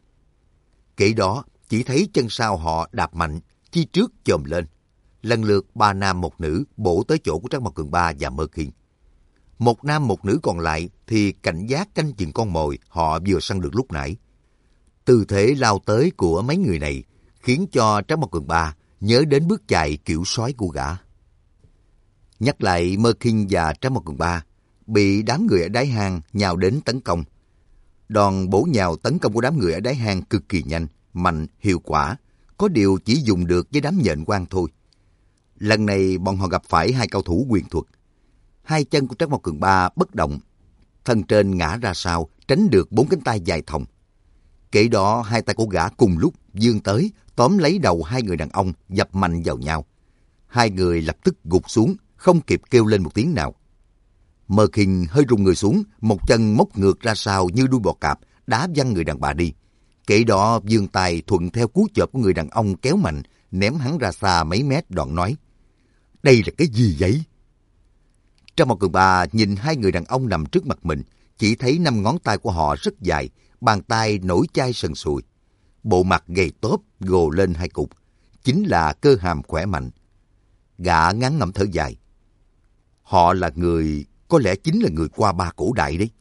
Kể đó, chỉ thấy chân sau họ đạp mạnh, chi trước chồm lên. Lần lượt ba nam một nữ bổ tới chỗ của Trắc Mộc Cường Ba và Mơ Kinh. Một nam một nữ còn lại thì cảnh giác canh chừng con mồi họ vừa săn được lúc nãy. Tư thế lao tới của mấy người này khiến cho Trắc Mộc Cường Ba nhớ đến bước chạy kiểu sói của gã. Nhắc lại Mơ Kinh và Trắc Mộc Cường Ba bị đám người ở đáy hang nhào đến tấn công. Đòn bổ nhào tấn công của đám người ở đáy hang cực kỳ nhanh, mạnh, hiệu quả, có điều chỉ dùng được với đám nhện quang thôi. Lần này bọn họ gặp phải hai cao thủ quyền thuật. Hai chân của Trắc Mộc Cường Ba bất động, thân trên ngã ra sau, tránh được bốn cánh tay dài thòng. Kể đó hai tay của gã cùng lúc vươn tới, tóm lấy đầu hai người đàn ông, dập mạnh vào nhau. Hai người lập tức gục xuống, không kịp kêu lên một tiếng nào. Mơ Kinh hơi rùng người xuống, một chân móc ngược ra sau như đuôi bò cạp, đá văng người đàn bà đi. Kể đó vươn tay thuận theo cú chộp của người đàn ông kéo mạnh, ném hắn ra xa mấy mét, đoạn nói: "Đây là cái gì vậy?" Trắc Mộc Cường Ba nhìn hai người đàn ông nằm trước mặt mình, chỉ thấy năm ngón tay của họ rất dài, bàn tay nổi chai sần sùi. Bộ mặt gầy tóp, gồ lên hai cục, chính là cơ hàm khỏe mạnh. Gã ngán ngẩm thở dài. Họ là người, có lẽ chính là người qua ba cổ đại đấy.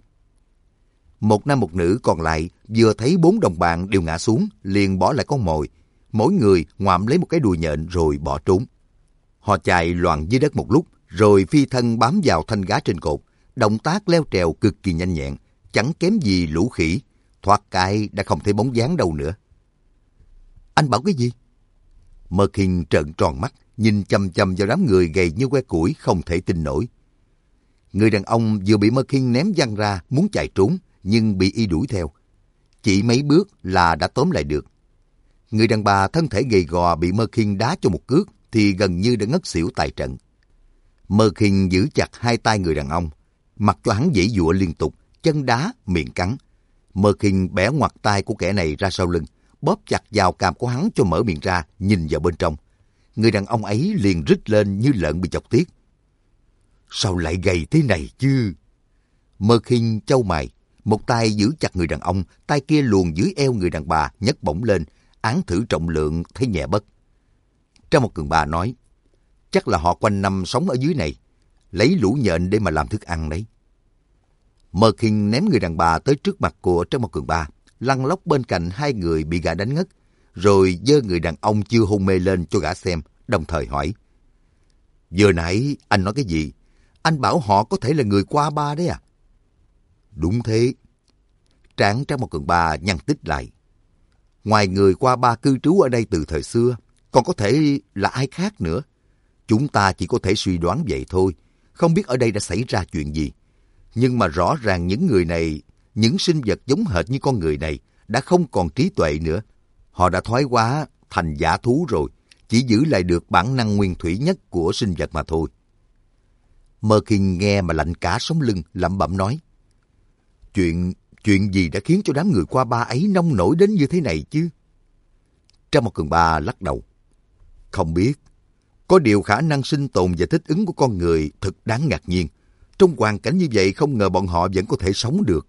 Một nam một nữ còn lại vừa thấy bốn đồng bạn đều ngã xuống, liền bỏ lại con mồi. Mỗi người ngoạm lấy một cái đùi nhện rồi bỏ trốn. Họ chạy loạn dưới đất một lúc, rồi phi thân bám vào thanh gá trên cột. Động tác leo trèo cực kỳ nhanh nhẹn, chẳng kém gì lũ khỉ. Thoát cái đã không thấy bóng dáng đâu nữa. Anh bảo cái gì? Mơ Kinh trợn tròn mắt, nhìn chằm chằm vào đám người gầy như que củi, không thể tin nổi. Người đàn ông vừa bị Mơ Kinh ném văng ra, muốn chạy trốn, nhưng bị y đuổi theo. Chỉ mấy bước là đã tóm lại được. Người đàn bà thân thể gầy gò bị Mơ Kinh đá cho một cước, thì gần như đã ngất xỉu tại trận. Mơ Kinh giữ chặt hai tay người đàn ông, mặc cho hắn giãy giụa liên tục, chân đá, miệng cắn. Mơ Kinh bẻ ngoặt tay của kẻ này ra sau lưng, bóp chặt vào cằm của hắn cho mở miệng ra, nhìn vào bên trong. Người đàn ông ấy liền rít lên như lợn bị chọc tiết. Sao lại gầy thế này chứ? Mơ Kinh chau mày, một tay giữ chặt người đàn ông, tay kia luồn dưới eo người đàn bà, nhấc bổng lên, án thử trọng lượng thấy nhẹ bất. Trắc Mộc Cường Ba nói, chắc là họ quanh năm sống ở dưới này, lấy lũ nhện để mà làm thức ăn đấy. Mơ Kinh ném người đàn bà tới trước mặt của Trắc Mộc Cường Ba, lăn lóc bên cạnh hai người bị gã đánh ngất, rồi giơ người đàn ông chưa hôn mê lên cho gã xem, đồng thời hỏi. Vừa nãy anh nói cái gì? Anh bảo họ có thể là người qua ba đấy à? Đúng thế. Trán Trang Một Cường Ba nhăn tích lại. Ngoài người qua ba cư trú ở đây từ thời xưa, còn có thể là ai khác nữa. Chúng ta chỉ có thể suy đoán vậy thôi, không biết ở đây đã xảy ra chuyện gì. Nhưng mà rõ ràng những người này, những sinh vật giống hệt như con người này, đã không còn trí tuệ nữa. Họ đã thoái hóa thành dã thú rồi, chỉ giữ lại được bản năng nguyên thủy nhất của sinh vật mà thôi. Mơ Kinh nghe mà lạnh cả sống lưng, lẩm bẩm nói. Chuyện, chuyện gì đã khiến cho đám người qua ba ấy nông nổi đến như thế này chứ? Trang Một Cường Ba lắc đầu. Không biết. Có điều khả năng sinh tồn và thích ứng của con người thật đáng ngạc nhiên. Trong hoàn cảnh như vậy không ngờ bọn họ vẫn có thể sống được.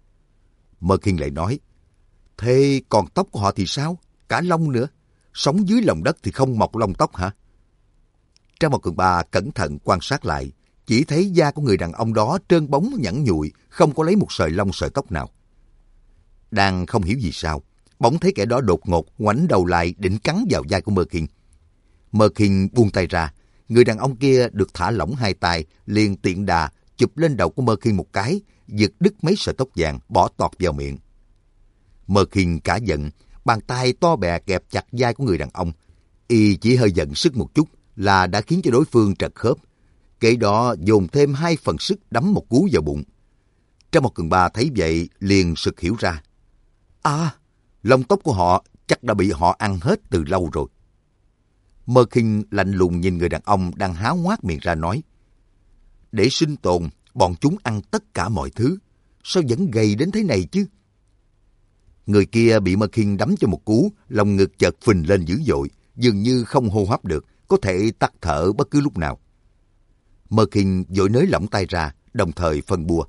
Mơ Kinh lại nói. Thế còn tóc của họ thì sao? Cả lông nữa. Sống dưới lòng đất thì không mọc lông tóc hả? Trang Một Cường Ba cẩn thận quan sát lại. Chỉ thấy da của người đàn ông đó trơn bóng nhẵn nhụi, không có lấy một sợi lông sợi tóc nào. Đang không hiểu gì sao, bỗng thấy kẻ đó đột ngột ngoảnh đầu lại định cắn vào vai của Mơ Kinh. Mơ Kinh buông tay ra, người đàn ông kia được thả lỏng hai tay, liền tiện đà chụp lên đầu của Mơ Kinh một cái, giật đứt mấy sợi tóc vàng bỏ tọt vào miệng. Mơ Kinh cả giận, bàn tay to bè kẹp chặt vai của người đàn ông. Y chỉ hơi giận sức một chút là đã khiến cho đối phương trật khớp. Kế đó dồn thêm hai phần sức đấm một cú vào bụng. Trang Một Cường Ba thấy vậy liền sực hiểu ra. À, lông tóc của họ chắc đã bị họ ăn hết từ lâu rồi. Mơ Kinh lạnh lùng nhìn người đàn ông đang há hoác miệng ra nói. Để sinh tồn, bọn chúng ăn tất cả mọi thứ. Sao vẫn gầy đến thế này chứ? Người kia bị Mơ Kinh đấm cho một cú, lòng ngực chợt phình lên dữ dội, dường như không hô hấp được, có thể tắt thở bất cứ lúc nào. Mơ Kinh vội nới lỏng tay ra, đồng thời phân bua.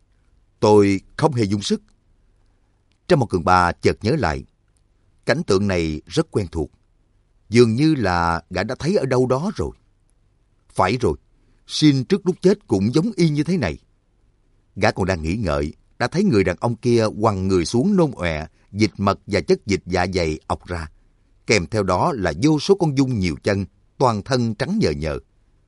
Tôi không hề dùng sức. Trang Một Cường Ba chợt nhớ lại. Cảnh tượng này rất quen thuộc. Dường như là gã đã thấy ở đâu đó rồi. Phải rồi, Shin trước lúc chết cũng giống y như thế này. Gã còn đang nghĩ ngợi, đã thấy người đàn ông kia quằn người xuống nôn ọe, dịch mật và chất dịch dạ dày ọc ra. Kèm theo đó là vô số con giun nhiều chân, toàn thân trắng nhờ nhờ.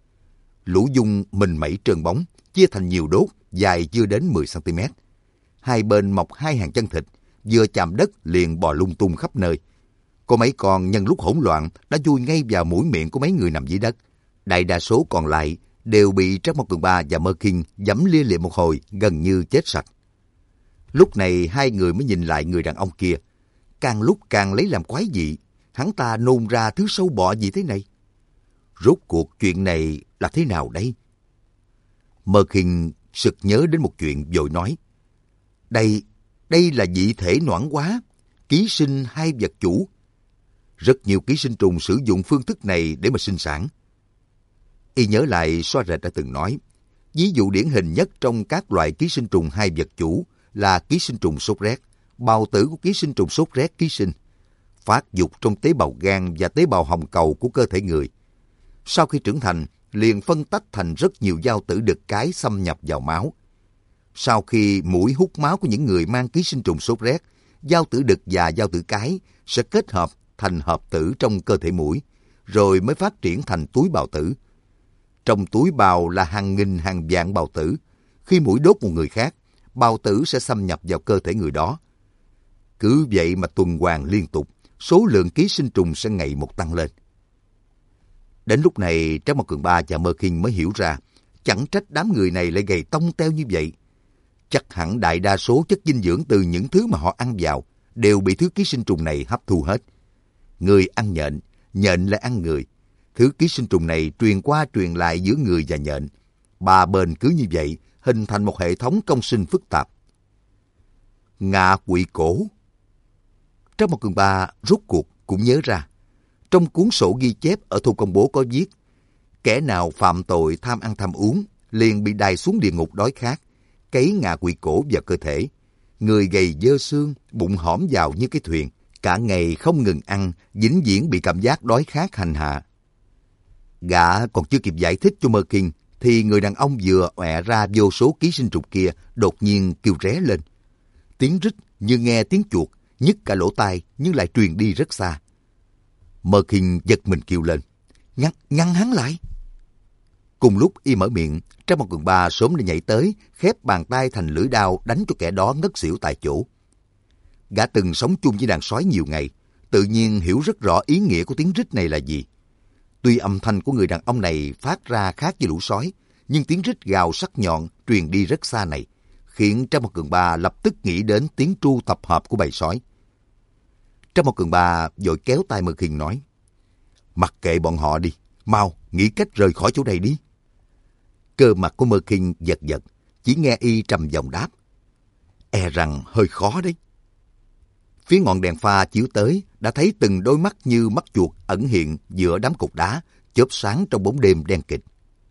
Lũ giun mình mẩy trơn bóng, chia thành nhiều đốt, dài chưa đến mười xăng ti mét. Hai bên mọc hai hàng chân thịt, vừa chạm đất liền bò lung tung khắp nơi. Có mấy con nhân lúc hỗn loạn đã chui ngay vào mũi miệng của mấy người nằm dưới đất. Đại đa số còn lại đều bị Trang Một Cường Ba và Mơ Kinh giẫm lia lịa một hồi, gần như chết sạch. Lúc này hai người mới nhìn lại người đàn ông kia. Càng lúc càng lấy làm quái dị, hắn ta nôn ra thứ sâu bọ gì thế này? Rốt cuộc chuyện này là thế nào đây? Mơ Kinh sực nhớ đến một chuyện vội nói. Đây, đây là dị thể noãn hóa, ký sinh hai vật chủ. Rất nhiều ký sinh trùng sử dụng phương thức này để mà sinh sản. Y nhớ lại Xoa Rệt đã từng nói, ví dụ điển hình nhất trong các loại ký sinh trùng hai vật chủ là ký sinh trùng sốt rét, bào tử của ký sinh trùng sốt rét ký sinh, phát dục trong tế bào gan và tế bào hồng cầu của cơ thể người. Sau khi trưởng thành, liền phân tách thành rất nhiều giao tử đực cái xâm nhập vào máu. Sau khi mũi hút máu của những người mang ký sinh trùng sốt rét, giao tử đực và giao tử cái sẽ kết hợp thành hợp tử trong cơ thể mũi, rồi mới phát triển thành túi bào tử. Trong túi bào là hàng nghìn hàng vạn bào tử. Khi mũi đốt một người khác, bào tử sẽ xâm nhập vào cơ thể người đó. Cứ vậy mà tuần hoàn liên tục, số lượng ký sinh trùng sẽ ngày một tăng lên. Đến lúc này, Trang Một Cường Ba và Mơ Kinh mới hiểu ra, chẳng trách đám người này lại gầy tông teo như vậy. Chắc hẳn đại đa số chất dinh dưỡng từ những thứ mà họ ăn vào đều bị thứ ký sinh trùng này hấp thu hết. Người ăn nhện, nhện lại ăn người. Thứ ký sinh trùng này truyền qua truyền lại giữa người và nhện. Ba bên cứ như vậy, hình thành một hệ thống công sinh phức tạp. Ngạ quỷ cổ. Trang Một Cường Ba rốt cuộc cũng nhớ ra. Trong cuốn sổ ghi chép ở Thu Công Bố có viết, kẻ nào phạm tội tham ăn tham uống, liền bị đày xuống địa ngục đói khát, cấy ngạ quỷ cổ vào cơ thể. Người gầy dơ xương, bụng hõm vào như cái thuyền, cả ngày không ngừng ăn, vĩnh viễn bị cảm giác đói khát hành hạ. Gã còn chưa kịp giải thích cho Mơ Kinh, thì người đàn ông vừa ọe ra vô số ký sinh trùng kia đột nhiên kêu ré lên. Tiếng rít như nghe tiếng chuột, nhức cả lỗ tai nhưng lại truyền đi rất xa. Mơ Kinh giật mình kêu lên, ngăn, ngăn hắn lại. Cùng lúc y mở miệng, Trang Một Cường Ba sớm đã nhảy tới, khép bàn tay thành lưỡi đao đánh cho kẻ đó ngất xỉu tại chỗ. Gã từng sống chung với đàn sói nhiều ngày, tự nhiên hiểu rất rõ ý nghĩa của tiếng rít này là gì. Tuy âm thanh của người đàn ông này phát ra khác với lũ sói, nhưng tiếng rít gào sắc nhọn truyền đi rất xa này, khiến Trang Một Cường Ba lập tức nghĩ đến tiếng tru tập hợp của bầy sói. Trang Một Cường Ba vội kéo tay Mơ Kinh nói, mặc kệ bọn họ đi, mau nghĩ cách rời khỏi chỗ này đi. Cơ mặt của Mơ Kinh giật giật, chỉ nghe y trầm giọng đáp, e rằng hơi khó đấy. Phía ngọn đèn pha chiếu tới, đã thấy từng đôi mắt như mắt chuột ẩn hiện giữa đám cục đá, chớp sáng trong bóng đêm đen kịt.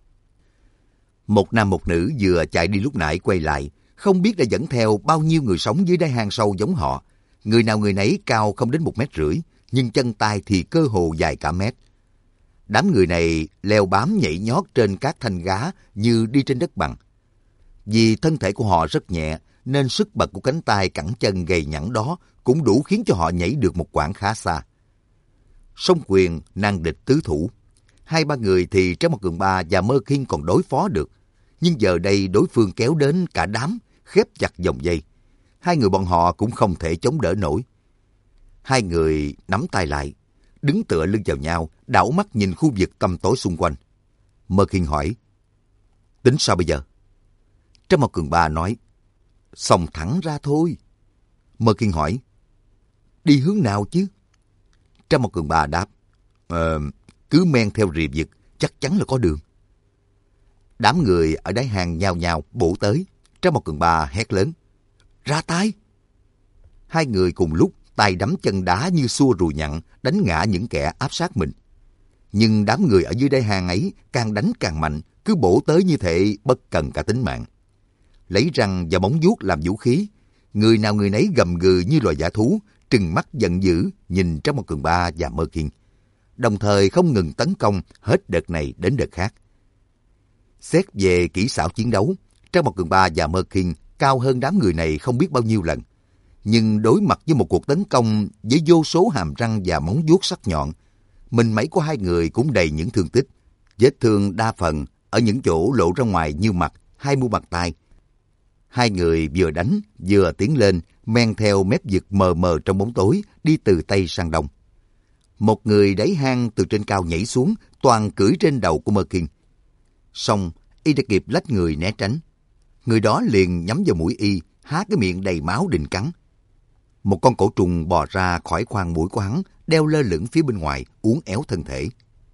Một nam một nữ vừa chạy đi lúc nãy quay lại, không biết đã dẫn theo bao nhiêu người sống dưới đáy hang sâu giống họ. Người nào người nấy cao không đến một mét rưỡi, nhưng chân tay thì cơ hồ dài cả mét. Đám người này leo bám nhảy nhót trên các thanh gá như đi trên đất bằng. Vì thân thể của họ rất nhẹ, nên sức bật của cánh tay cẳng chân gầy nhẵn đó cũng đủ khiến cho họ nhảy được một quãng khá xa. Song quyền, nan địch tứ thủ. Hai ba người thì Trang Một Cường Ba và Mơ Kinh còn đối phó được. Nhưng giờ đây đối phương kéo đến cả đám, khép chặt vòng dây. Hai người bọn họ cũng không thể chống đỡ nổi. Hai người nắm tay lại, đứng tựa lưng vào nhau, đảo mắt nhìn khu vực tăm tối xung quanh. Mơ Kinh hỏi, tính sao bây giờ? Trang Một Cường Ba nói, xông thẳng ra thôi. Mơ Kinh hỏi, đi hướng nào chứ? Trang Một Cường Ba đáp, ờ, cứ men theo rìa vực, chắc chắn là có đường. Đám người ở đáy hang nhao nhao bổ tới. Trang Một Cường Ba hét lớn, ra tay! Hai người cùng lúc tay đấm chân đá như xua rùi nhặn, đánh ngã những kẻ áp sát mình. Nhưng đám người ở dưới đáy hang ấy càng đánh càng mạnh, cứ bổ tới như thể bất cần cả tính mạng. Lấy răng và móng vuốt làm vũ khí, người nào người nấy gầm gừ như loài dã thú, trừng mắt giận dữ nhìn Trang Một Cường Ba và Mơ Kinh, đồng thời không ngừng tấn công hết đợt này đến đợt khác. Xét về kỹ xảo chiến đấu, Trang Một Cường Ba và Mơ Kinh cao hơn đám người này không biết bao nhiêu lần. Nhưng đối mặt với một cuộc tấn công với vô số hàm răng và móng vuốt sắc nhọn, mình mấy của hai người cũng đầy những thương tích. Vết thương đa phần ở những chỗ lộ ra ngoài như mặt, hai mu bàn tay. Hai người vừa đánh vừa tiến lên, men theo mép vực mờ mờ trong bóng tối, đi từ Tây sang Đông. Một người đáy hang từ trên cao nhảy xuống, toàn cưỡi trên đầu của Mơ Kinh. Xong, y đã kịp lách người né tránh. Người đó liền nhắm vào mũi y, há cái miệng đầy máu định cắn. Một con cổ trùng bò ra khỏi khoang mũi của hắn, đeo lơ lửng phía bên ngoài, uốn éo thân thể.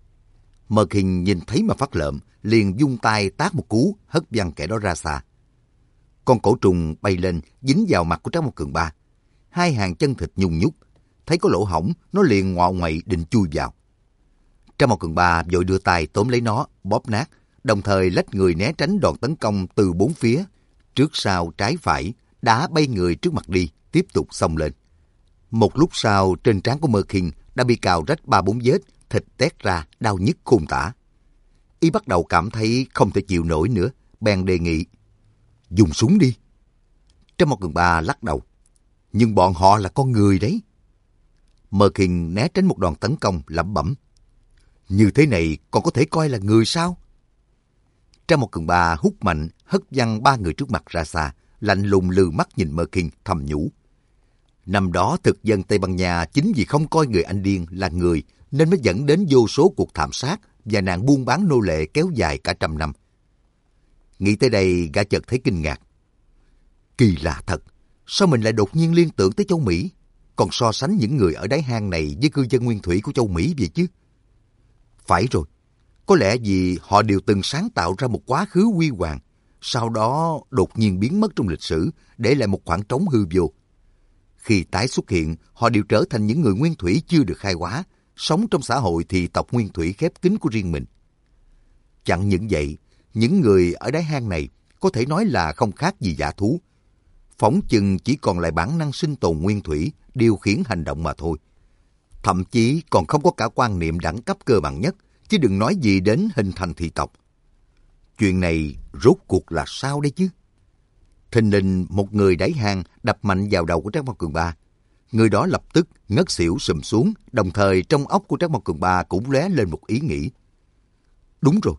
Mơ Kinh nhìn thấy mà phát lợm, liền vung tay tát một cú, hất văng kẻ đó ra xa. Con cổ trùng bay lên, dính vào mặt của Trang Một Cường Ba. Hai hàng chân thịt nhung nhúc, thấy có lỗ hổng, nó liền ngoạo ngoậy định chui vào. Trang Một Cường Ba vội đưa tay tóm lấy nó, bóp nát, đồng thời lách người né tránh đòn tấn công từ bốn phía, trước sau trái phải, đá bay người trước mặt đi, tiếp tục xông lên. Một lúc sau, trên trán của Mơ Kinh đã bị cào rách ba bốn vết, thịt tét ra, đau nhức khôn tả. Y bắt đầu cảm thấy không thể chịu nổi nữa, bèn đề nghị, dùng súng đi. Trang Một Cường Ba lắc đầu, nhưng bọn họ là con người đấy. Mơ Kinh né tránh một đòn tấn công, lẩm bẩm, như thế này còn có thể coi là người sao? Trang Một Cường Ba hút mạnh, hất văng ba người trước mặt ra xa, lạnh lùng lừ mắt nhìn Mơ Kinh thầm nhủ. Năm đó thực dân Tây Ban Nha chính vì không coi người Anh điên là người nên mới dẫn đến vô số cuộc thảm sát và nạn buôn bán nô lệ kéo dài cả trăm năm. Nghĩ tới đây, gã chợt thấy kinh ngạc. Kỳ lạ thật, sao mình lại đột nhiên liên tưởng tới châu Mỹ, còn so sánh những người ở đáy hang này với cư dân nguyên thủy của châu Mỹ vậy chứ? Phải rồi, có lẽ vì họ đều từng sáng tạo ra một quá khứ huy hoàng, sau đó đột nhiên biến mất trong lịch sử, để lại một khoảng trống hư vô. Khi tái xuất hiện, họ đều trở thành những người nguyên thủy chưa được khai hóa, sống trong xã hội thì tộc nguyên thủy khép kín của riêng mình. Chẳng những vậy, những người ở đáy hang này có thể nói là không khác gì dã thú. Phỏng chừng chỉ còn lại bản năng sinh tồn nguyên thủy, điều khiển hành động mà thôi. Thậm chí còn không có cả quan niệm đẳng cấp cơ bản nhất, chứ đừng nói gì đến hình thành thị tộc. Chuyện này rốt cuộc là sao đấy chứ? Thình lình một người đáy hang đập mạnh vào đầu của Trang Một Cường Ba. Người đó lập tức ngất xỉu sùm xuống, đồng thời trong óc của Trang Một Cường Ba cũng lóe lên một ý nghĩ. Đúng rồi,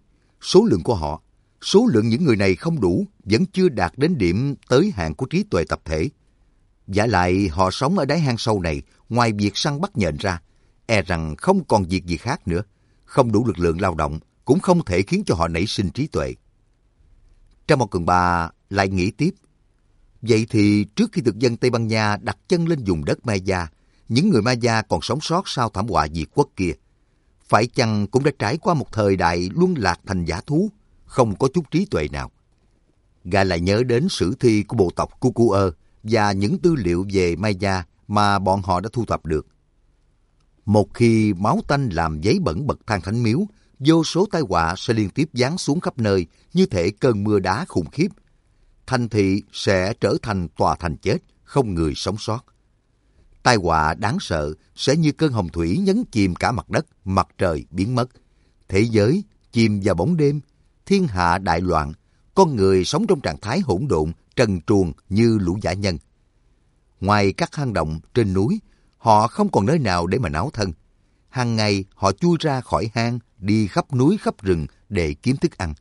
số lượng của họ, số lượng những người này không đủ, vẫn chưa đạt đến điểm tới hạn của trí tuệ tập thể. Vả lại họ sống ở đáy hang sâu này, ngoài việc săn bắt nhện ra, e rằng không còn việc gì khác nữa. Không đủ lực lượng lao động, cũng không thể khiến cho họ nảy sinh trí tuệ. Trang một Cường Ba lại nghĩ tiếp. Vậy thì trước khi thực dân Tây Ban Nha đặt chân lên vùng đất Maya, những người Maya còn sống sót sau thảm họa diệt quốc kia, phải chăng cũng đã trải qua một thời đại luân lạc thành dã thú, không có chút trí tuệ nào? Gã lại nhớ đến sử thi của bộ tộc Cucuơ và những tư liệu về Maya mà bọn họ đã thu thập được. Một khi máu tanh làm giấy bẩn bậc thang thánh miếu, vô số tai họa sẽ liên tiếp giáng xuống khắp nơi như thể cơn mưa đá khủng khiếp. Thành thị sẽ trở thành tòa thành chết, không người sống sót. Tai họa đáng sợ sẽ như cơn hồng thủy nhấn chìm cả mặt đất, mặt trời biến mất. Thế giới chìm vào bóng đêm, thiên hạ đại loạn, con người sống trong trạng thái hỗn độn, trần truồng như lũ dã nhân. Ngoài các hang động trên núi, họ không còn nơi nào để mà náo thân. Hàng ngày họ chui ra khỏi hang, đi khắp núi khắp rừng để kiếm thức ăn.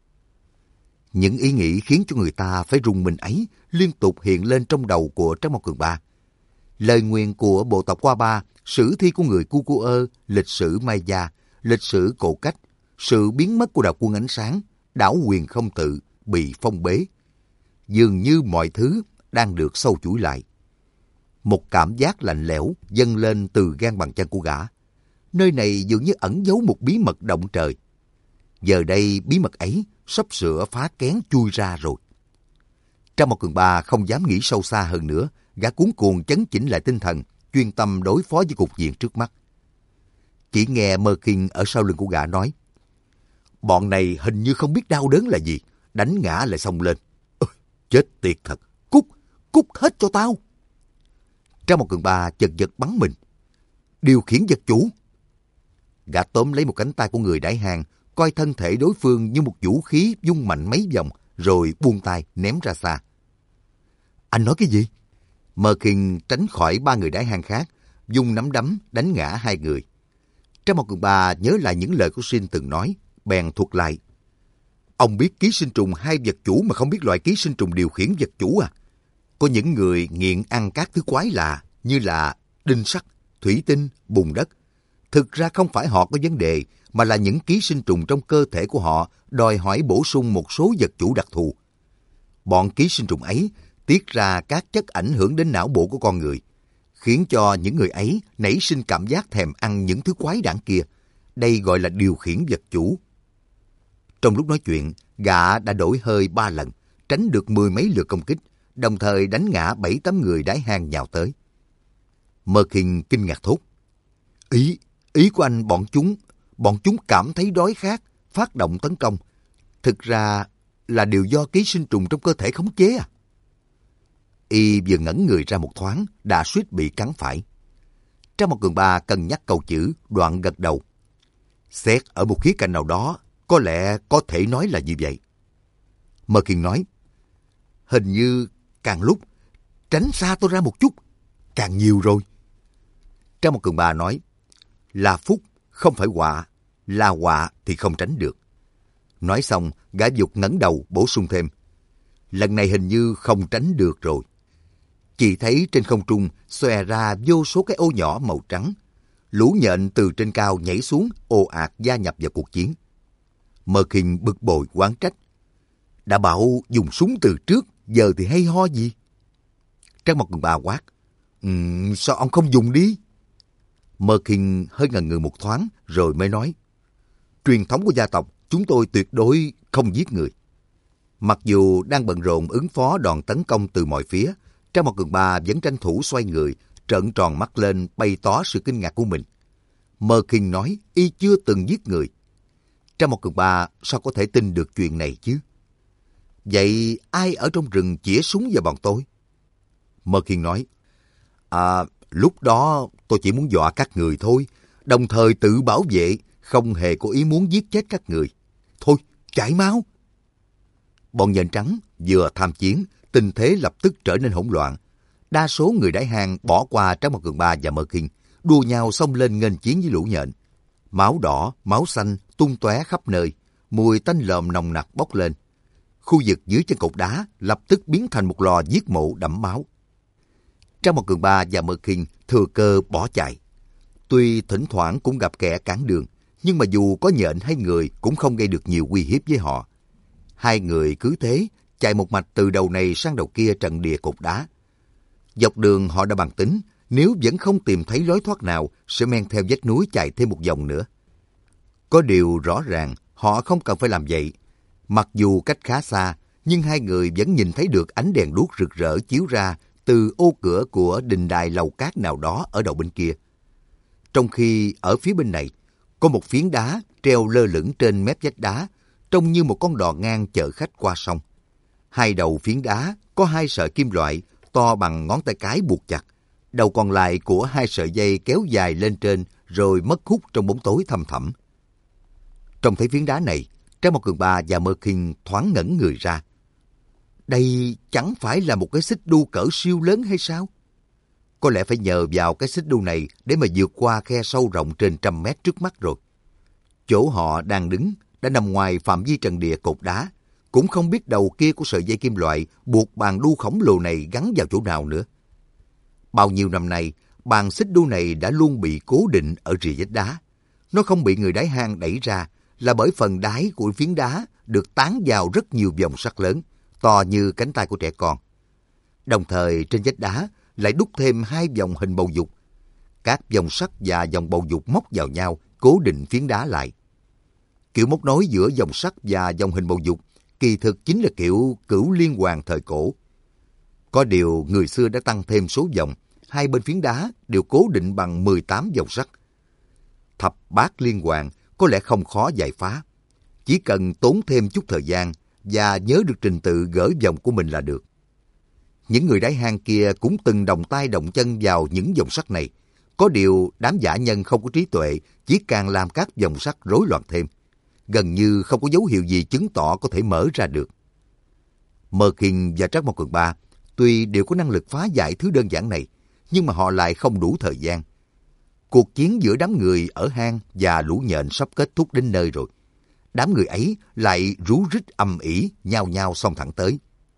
Những ý nghĩ khiến cho người ta phải rùng mình ấy liên tục hiện lên trong đầu của Trác Mộc Cường Ba. Lời nguyền của bộ tộc Qua Ba, sử thi của người Cucuơ, lịch sử Maya, lịch sử cổ cách, sự biến mất của đạo quân ánh sáng, đảo quyền không tự, bị phong bế. Dường như mọi thứ đang được sâu chuỗi lại. Một cảm giác lạnh lẽo dâng lên từ gan bàn chân của gã. Nơi này dường như ẩn giấu một bí mật động trời. Giờ đây bí mật ấy sắp sửa phá kén chui ra rồi. Trang Mộc Cường Ba không dám nghĩ sâu xa hơn nữa, gã cuống cuồng chấn chỉnh lại tinh thần, chuyên tâm đối phó với cục diện trước mắt. Chỉ nghe Mơ Kinh ở sau lưng của gã nói, bọn này hình như không biết đau đớn là gì, đánh ngã lại xông lên. Ôi, chết tiệt thật, cút, cút hết cho tao. Trang Mộc Cường Ba chật vật bắn mình. Điều khiển vật chủ. Gã tóm lấy một cánh tay của người đãi hang, coi thân thể đối phương như một vũ khí vung mạnh mấy vòng, rồi buông tay ném ra xa. Anh nói cái gì? Mơ Kinh tránh khỏi ba người đãi hang khác, dùng nắm đấm đánh ngã hai người. Trang Mộc Cường Ba nhớ lại những lời của Sinh từng nói, bèn thuật lại. Ông biết ký sinh trùng hai vật chủ mà không biết loại ký sinh trùng điều khiển vật chủ à? Có những người nghiện ăn các thứ quái lạ như là đinh sắt, thủy tinh, bùn đất. Thực ra không phải họ có vấn đề, mà là những ký sinh trùng trong cơ thể của họ đòi hỏi bổ sung một số vật chủ đặc thù. Bọn ký sinh trùng ấy tiết ra các chất ảnh hưởng đến não bộ của con người, khiến cho những người ấy nảy sinh cảm giác thèm ăn những thứ quái đản kia. Đây gọi là điều khiển vật chủ. Trong lúc nói chuyện, gã đã đổi hơi ba lần, tránh được mười mấy lượt công kích, đồng thời đánh ngã bảy tám người đáy hang nhào tới. Mơ Kinh kinh ngạc thốt. Ý, ý của anh bọn chúng, bọn chúng cảm thấy đói khát, phát động tấn công. Thực ra là điều do ký sinh trùng trong cơ thể khống chế à? Y vừa ngẩn người ra một thoáng, đã suýt bị cắn phải. Trang Mộc Cường Ba cân nhắc câu chữ, đoạn gật đầu. Xét ở một khía cạnh nào đó, có lẽ có thể nói là như vậy. Mơ Kinh nói, hình như càng lúc tránh xa tôi ra một chút, càng nhiều rồi. Trang Mộc Cường Ba nói, là phúc không phải họa, là họa thì không tránh được. Nói xong, gã dục ngẩng đầu bổ sung thêm, lần này hình như không tránh được rồi. Chỉ thấy trên không trung xòe ra vô số cái ô nhỏ màu trắng. Lũ nhện từ trên cao nhảy xuống, ồ ạt gia nhập vào cuộc chiến. Mơ Kinh bực bội oán trách. Đã bảo dùng súng từ trước, giờ thì hay ho gì? Trang Mộc Cường Ba quát. Um, sao ông không dùng đi? Mơ Kinh hơi ngần ngừ một thoáng, rồi mới nói. Truyền thống của gia tộc, chúng tôi tuyệt đối không giết người. Mặc dù đang bận rộn ứng phó đòn tấn công từ mọi phía, Trang Mộc Cường Ba vẫn tranh thủ xoay người, trợn tròn mắt lên bày tỏ sự kinh ngạc của mình. Mơ Kinh nói y chưa từng giết người. Trang Mộc Cường Ba sao có thể tin được chuyện này chứ? Vậy ai ở trong rừng chĩa súng vào bọn tôi? Mơ Kinh nói, à, lúc đó tôi chỉ muốn dọa các người thôi, đồng thời tự bảo vệ, không hề có ý muốn giết chết các người. Thôi, chạy mau! Bọn nhện trắng vừa tham chiến, tình thế lập tức trở nên hỗn loạn. Đa số người đáy hang bỏ qua Trang Mộc Cường Ba và Mơ Kinh, đua nhau xông lên nghênh chiến với lũ nhện. Máu đỏ, máu xanh tung tóe khắp nơi. mùi tanh lợm nồng nặc bốc lên. Khu vực dưới chân cột đá lập tức biến thành một lò giết mổ đẫm máu. Trang một Cường Ba và Mơ Kinh thừa cơ bỏ chạy. Tuy thỉnh thoảng cũng gặp kẻ cản đường, nhưng mà dù có nhện hay người cũng không gây được nhiều uy hiếp với họ. Hai người cứ thế chạy một mạch từ đầu này sang đầu kia trận địa cột đá. Dọc đường họ đã bàn tính, nếu vẫn không tìm thấy lối thoát nào, sẽ men theo vách núi chạy thêm một vòng nữa. Có điều rõ ràng, họ không cần phải làm vậy. Mặc dù cách khá xa, nhưng hai người vẫn nhìn thấy được ánh đèn đuốc rực rỡ chiếu ra từ ô cửa của đình đài lầu cát nào đó ở đầu bên kia. Trong khi ở phía bên này, có một phiến đá treo lơ lửng trên mép vách đá, trông như một con đò ngang chở khách qua sông. Hai đầu phiến đá có hai sợi kim loại to bằng ngón tay cái buộc chặt. Đầu còn lại của hai sợi dây kéo dài lên trên rồi mất hút trong bóng tối thăm thẳm. Trông thấy phiến đá này, Trang Một Cường Ba và Mơ Kinh thoáng ngẩn người ra. Đây chẳng phải là một cái xích đu cỡ siêu lớn hay sao? Có lẽ phải nhờ vào cái xích đu này để mà vượt qua khe sâu rộng trên trăm mét trước mắt rồi. Chỗ họ đang đứng đã nằm ngoài phạm vi trận địa cột đá, cũng không biết đầu kia của sợi dây kim loại buộc bàn đu khổng lồ này gắn vào chỗ nào nữa. Bao nhiêu năm nay, bàn xích đu này đã luôn bị cố định ở rìa vách đá. Nó không bị người đáy hang đẩy ra là bởi phần đáy của phiến đá được tán vào rất nhiều vòng sắt lớn, to như cánh tay của trẻ con. Đồng thời trên vách đá lại đúc thêm hai vòng hình bầu dục. Các vòng sắt và vòng bầu dục móc vào nhau, cố định phiến đá lại. Kiểu móc nối giữa vòng sắt và vòng hình bầu dục kỳ thực chính là kiểu cửu liên hoàn thời cổ. Có điều người xưa đã tăng thêm số vòng, hai bên phiến đá đều cố định bằng mười tám vòng sắt. Thập bát liên hoàn có lẽ không khó giải phá. Chỉ cần tốn thêm chút thời gian và nhớ được trình tự gỡ vòng của mình là được. Những người đáy hang kia cũng từng đồng tay đồng chân vào những vòng sắt này. Có điều đám dã nhân không có trí tuệ, chỉ càng làm các vòng sắt rối loạn thêm. Gần như không có dấu hiệu gì chứng tỏ có thể mở ra được. Mơ Kinh và Trác Mộc Cường Ba tuy đều có năng lực phá giải thứ đơn giản này, nhưng mà họ lại không đủ thời gian. Cuộc chiến giữa đám người ở hang và lũ nhện sắp kết thúc đến nơi rồi. Đám người ấy lại rú rít ầm ĩ, nhao nhao xông thẳng tới.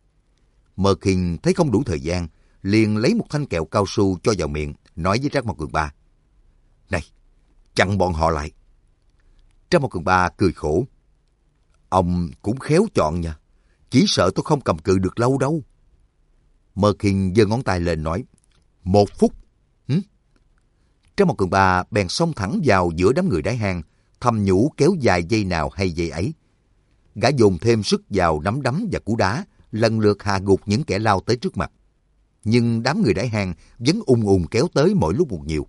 Mơ Kinh thấy không đủ thời gian, liền lấy một thanh kẹo cao su cho vào miệng, nói với Trác Mộc Cường Ba: "Này, chặn bọn họ lại." Trác Mộc Cường Ba cười khổ: "Ông cũng khéo chọn nha, chỉ sợ tôi không cầm cự được lâu đâu." Mơ Kinh giơ ngón tay lên nói: "Một phút." Hử? Trác Mộc Cường Ba bèn xông thẳng vào giữa đám người đáy hang, thầm nhủ kéo dài dây nào hay dây ấy. Gã dồn thêm sức vào nắm đấm và cú đá, lần lượt hạ gục những kẻ lao tới trước mặt. Nhưng đám người đáy hang vẫn ùn ùn kéo tới mỗi lúc một nhiều.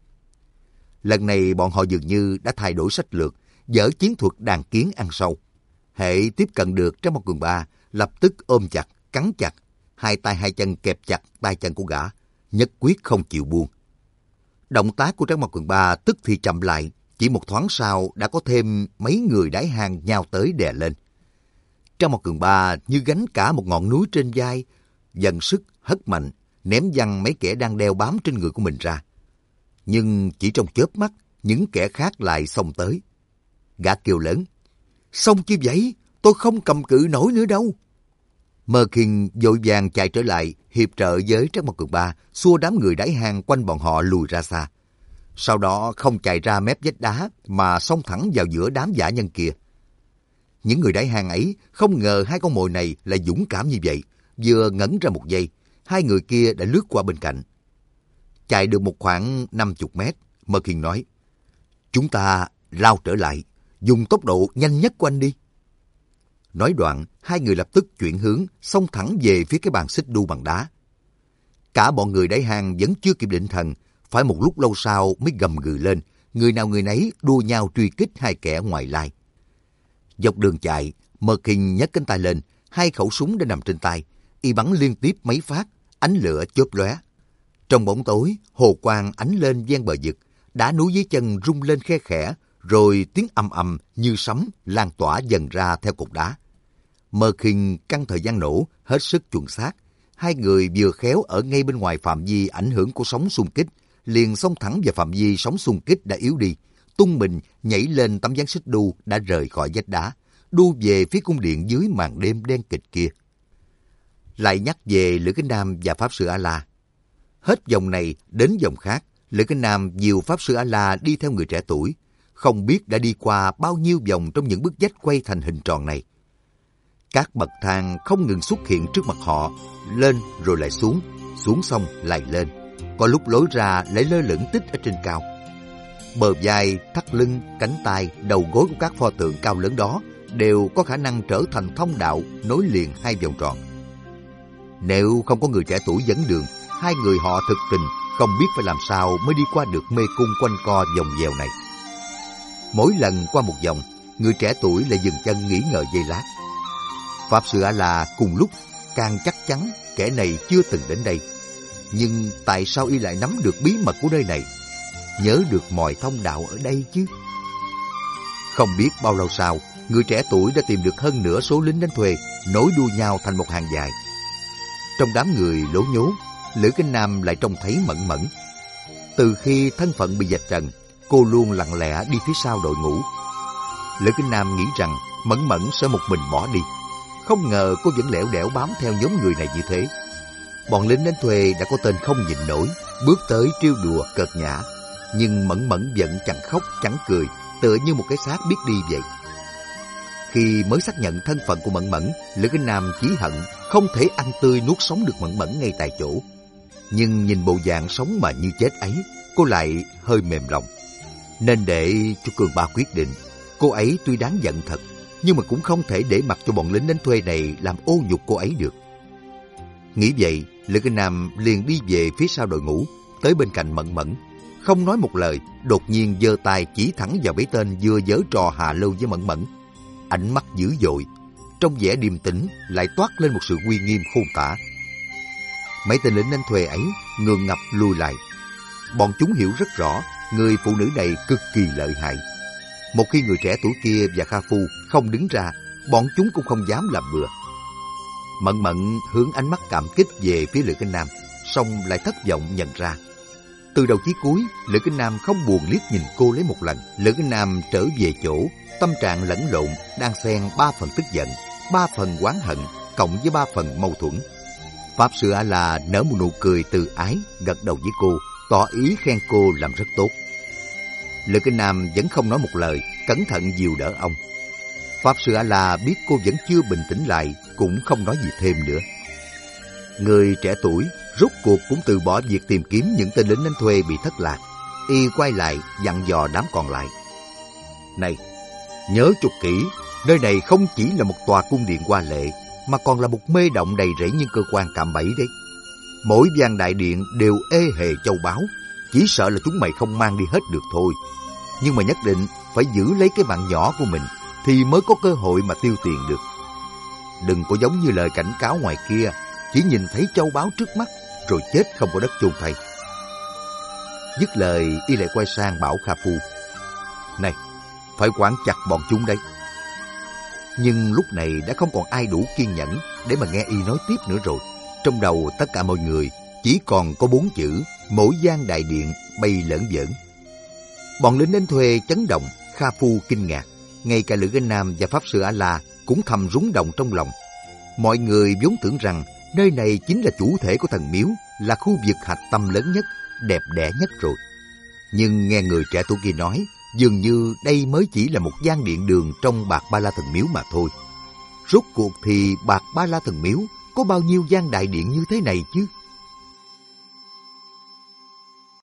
Lần này bọn họ dường như đã thay đổi sách lược, dở chiến thuật đàn kiến ăn sâu. Hệ tiếp cận được Trác Mộc Cường Ba, lập tức ôm chặt, cắn chặt, hai tay hai chân kẹp chặt tay chân của gã, nhất quyết không chịu buông. Động tác của Trác Mộc Cường Ba tức thì chậm lại, chỉ một thoáng sau đã có thêm mấy người đáy hang nhao tới đè lên. Trác Mộc Cường Ba như gánh cả một ngọn núi trên vai, dần sức hất mạnh, ném văng mấy kẻ đang đeo bám trên người của mình ra. Nhưng chỉ trong chớp mắt, những kẻ khác lại xông tới. Gã kêu lớn: "Xông chi vậy? Tôi không cầm cự nổi nữa đâu." Mơ Kinh vội vàng chạy trở lại, hiệp trợ với Trác Mộc Cường Ba, xua đám người đáy hang quanh bọn họ lùi ra xa. Sau đó không chạy ra mép vách đá mà xông thẳng vào giữa đám dã nhân kia. Những người đáy hang ấy không ngờ hai con mồi này lại dũng cảm như vậy. Vừa ngẩn ra một giây, hai người kia đã lướt qua bên cạnh. Chạy được một khoảng năm mươi mét, Mơ Kinh nói: "Chúng ta lao trở lại, dùng tốc độ nhanh nhất của anh đi." Nói đoạn, hai người lập tức chuyển hướng, xông thẳng về phía cái bàn xích đu bằng đá. Cả bọn người đáy hang vẫn chưa kịp định thần, phải một lúc lâu sau mới gầm gừ lên, người nào người nấy đua nhau truy kích hai kẻ ngoài lai. Dọc đường chạy, Mơ Kinh nhấc cánh tay lên, hai khẩu súng đã nằm trên tay, y bắn liên tiếp mấy phát, ánh lửa chớp lóe. Trong bóng tối, hồ quang ánh lên ven bờ vực, đá núi dưới chân rung lên khe khẽ, rồi tiếng ầm ầm như sấm lan tỏa dần ra theo cột đá. Mơ Kinh căn thời gian nổ hết sức chuẩn xác, hai người vừa khéo ở ngay bên ngoài phạm vi ảnh hưởng của sóng xung kích, liền xông thẳng vào phạm vi sóng xung kích đã yếu đi, tung mình nhảy lên tấm ván xích đu đã rời khỏi vách đá, đu về phía cung điện dưới màn đêm đen kịch kia. Lại nhắc về Lữ Kính Nam và Pháp Sư A-la. Hết vòng này đến vòng khác, Lữ Kính Nam dìu Pháp Sư A-la đi theo người trẻ tuổi, không biết đã đi qua bao nhiêu vòng trong những bức vách quay thành hình tròn này. Các bậc thang không ngừng xuất hiện trước mặt họ, lên rồi lại xuống, xuống xong lại lên. Có lúc lối ra lại lơ lửng tích ở trên cao. Bờ vai, thắt lưng, cánh tay, đầu gối của các pho tượng cao lớn đó đều có khả năng trở thành thông đạo nối liền hai vòng tròn. Nếu không có người trẻ tuổi dẫn đường, hai người họ thực tình không biết phải làm sao mới đi qua được mê cung quanh co vòng vèo này. Mỗi lần qua một vòng, người trẻ tuổi lại dừng chân nghỉ ngợi giây lát. Pháp Sư A-la cùng lúc càng chắc chắn kẻ này chưa từng đến đây. Nhưng tại sao y lại nắm được bí mật của nơi này, nhớ được mọi thông đạo ở đây chứ? Không biết bao lâu sau, người trẻ tuổi đã tìm được hơn nửa số lính đánh thuê, nối đuôi nhau thành một hàng dài. Trong đám người lố nhố, Lữ Kính Nam lại trông thấy Mẫn Mẫn. Từ khi thân phận bị vạch trần, cô luôn lặng lẽ đi phía sau đội ngũ. Lữ Kính Nam nghĩ rằng Mẫn Mẫn sẽ một mình bỏ đi. Không ngờ cô vẫn lẻo đẻo bám theo nhóm người này như thế. Bọn lính đánh thuê đã có tên không nhịn nổi, bước tới trêu đùa cợt nhã. Nhưng Mẫn Mẫn vẫn chẳng khóc chẳng cười, tựa như một cái xác biết đi vậy. Khi mới xác nhận thân phận của Mẫn Mẫn, Lữ Kính Nam chí hận không thể ăn tươi nuốt sống được Mẫn Mẫn ngay tại chỗ. Nhưng nhìn bộ dạng sống mà như chết ấy, cô lại hơi mềm lòng. Nên để cho Cường Ba quyết định. Cô ấy tuy đáng giận thật, nhưng mà cũng không thể để mặc cho bọn lính đánh thuê này làm ô nhục cô ấy được. Nghĩ vậy, Lữ Kính Nam liền đi về phía sau đội ngũ, tới bên cạnh Mẫn Mẫn. Không nói một lời, đột nhiên giơ tay chỉ thẳng vào mấy tên vừa giở trò hạ lưu với Mẫn Mẫn. Ánh mắt dữ dội, trong vẻ điềm tĩnh lại toát lên một sự uy nghiêm khôn tả. Mấy tên lính đánh thuê ấy ngượng ngập lùi lại. Bọn chúng hiểu rất rõ người phụ nữ này cực kỳ lợi hại. Một khi người trẻ tuổi kia và Kha Phu không đứng ra, bọn chúng cũng không dám làm bừa. Mẫn Mẫn hướng ánh mắt cảm kích về phía Lữ Kính Nam, song lại thất vọng nhận ra. Từ đầu chí cuối, Lữ Kính Nam không buồn liếc nhìn cô lấy một lần. Lữ Kính Nam trở về chỗ, tâm trạng lẫn lộn, đang xen ba phần tức giận, ba phần oán hận, cộng với ba phần mâu thuẫn. Pháp Sư A-la nở một nụ cười từ ái, gật đầu với cô, tỏ ý khen cô làm rất tốt. Lữ Kính Nam vẫn không nói một lời, cẩn thận dìu đỡ ông. Pháp Sư A-la biết cô vẫn chưa bình tĩnh lại, cũng không nói gì thêm nữa. Người trẻ tuổi rốt cuộc cũng từ bỏ việc tìm kiếm những tên lính đánh thuê bị thất lạc. Y quay lại dặn dò đám còn lại. Này, nhớ cho kỹ, nơi này không chỉ là một tòa cung điện hoa lệ, mà còn là một mê động đầy rẫy những cơ quan cạm bẫy đấy. Mỗi gian đại điện đều ê hề châu báu, chỉ sợ là chúng mày không mang đi hết được thôi. Nhưng mà nhất định phải giữ lấy cái mạng nhỏ của mình, thì mới có cơ hội mà tiêu tiền được. Đừng có giống như lời cảnh cáo ngoài kia, chỉ nhìn thấy châu báu trước mắt, rồi chết không có đất chôn thây. Dứt lời, y lại quay sang bảo Kha Phu. Này, phải quản chặt bọn chúng đấy. Nhưng lúc này đã không còn ai đủ kiên nhẫn để mà nghe y nói tiếp nữa rồi. Trong đầu tất cả mọi người chỉ còn có bốn chữ, mỗi gian đại điện bay lởn vởn. Bọn lính đánh thuê chấn động, Kha Phu kinh ngạc. Ngay cả Lữ Kính Nam và Pháp Sư A-la cũng thầm rúng động trong lòng. Mọi người vốn tưởng rằng nơi này chính là chủ thể của thần miếu, là khu vực hạch tâm lớn nhất, đẹp đẽ nhất rồi. Nhưng nghe người trẻ tuổi kia nói, dường như đây mới chỉ là một gian điện đường trong Bạc Ba La Thần Miếu mà thôi. Rốt cuộc thì Bạc Ba La Thần Miếu có bao nhiêu gian đại điện như thế này chứ?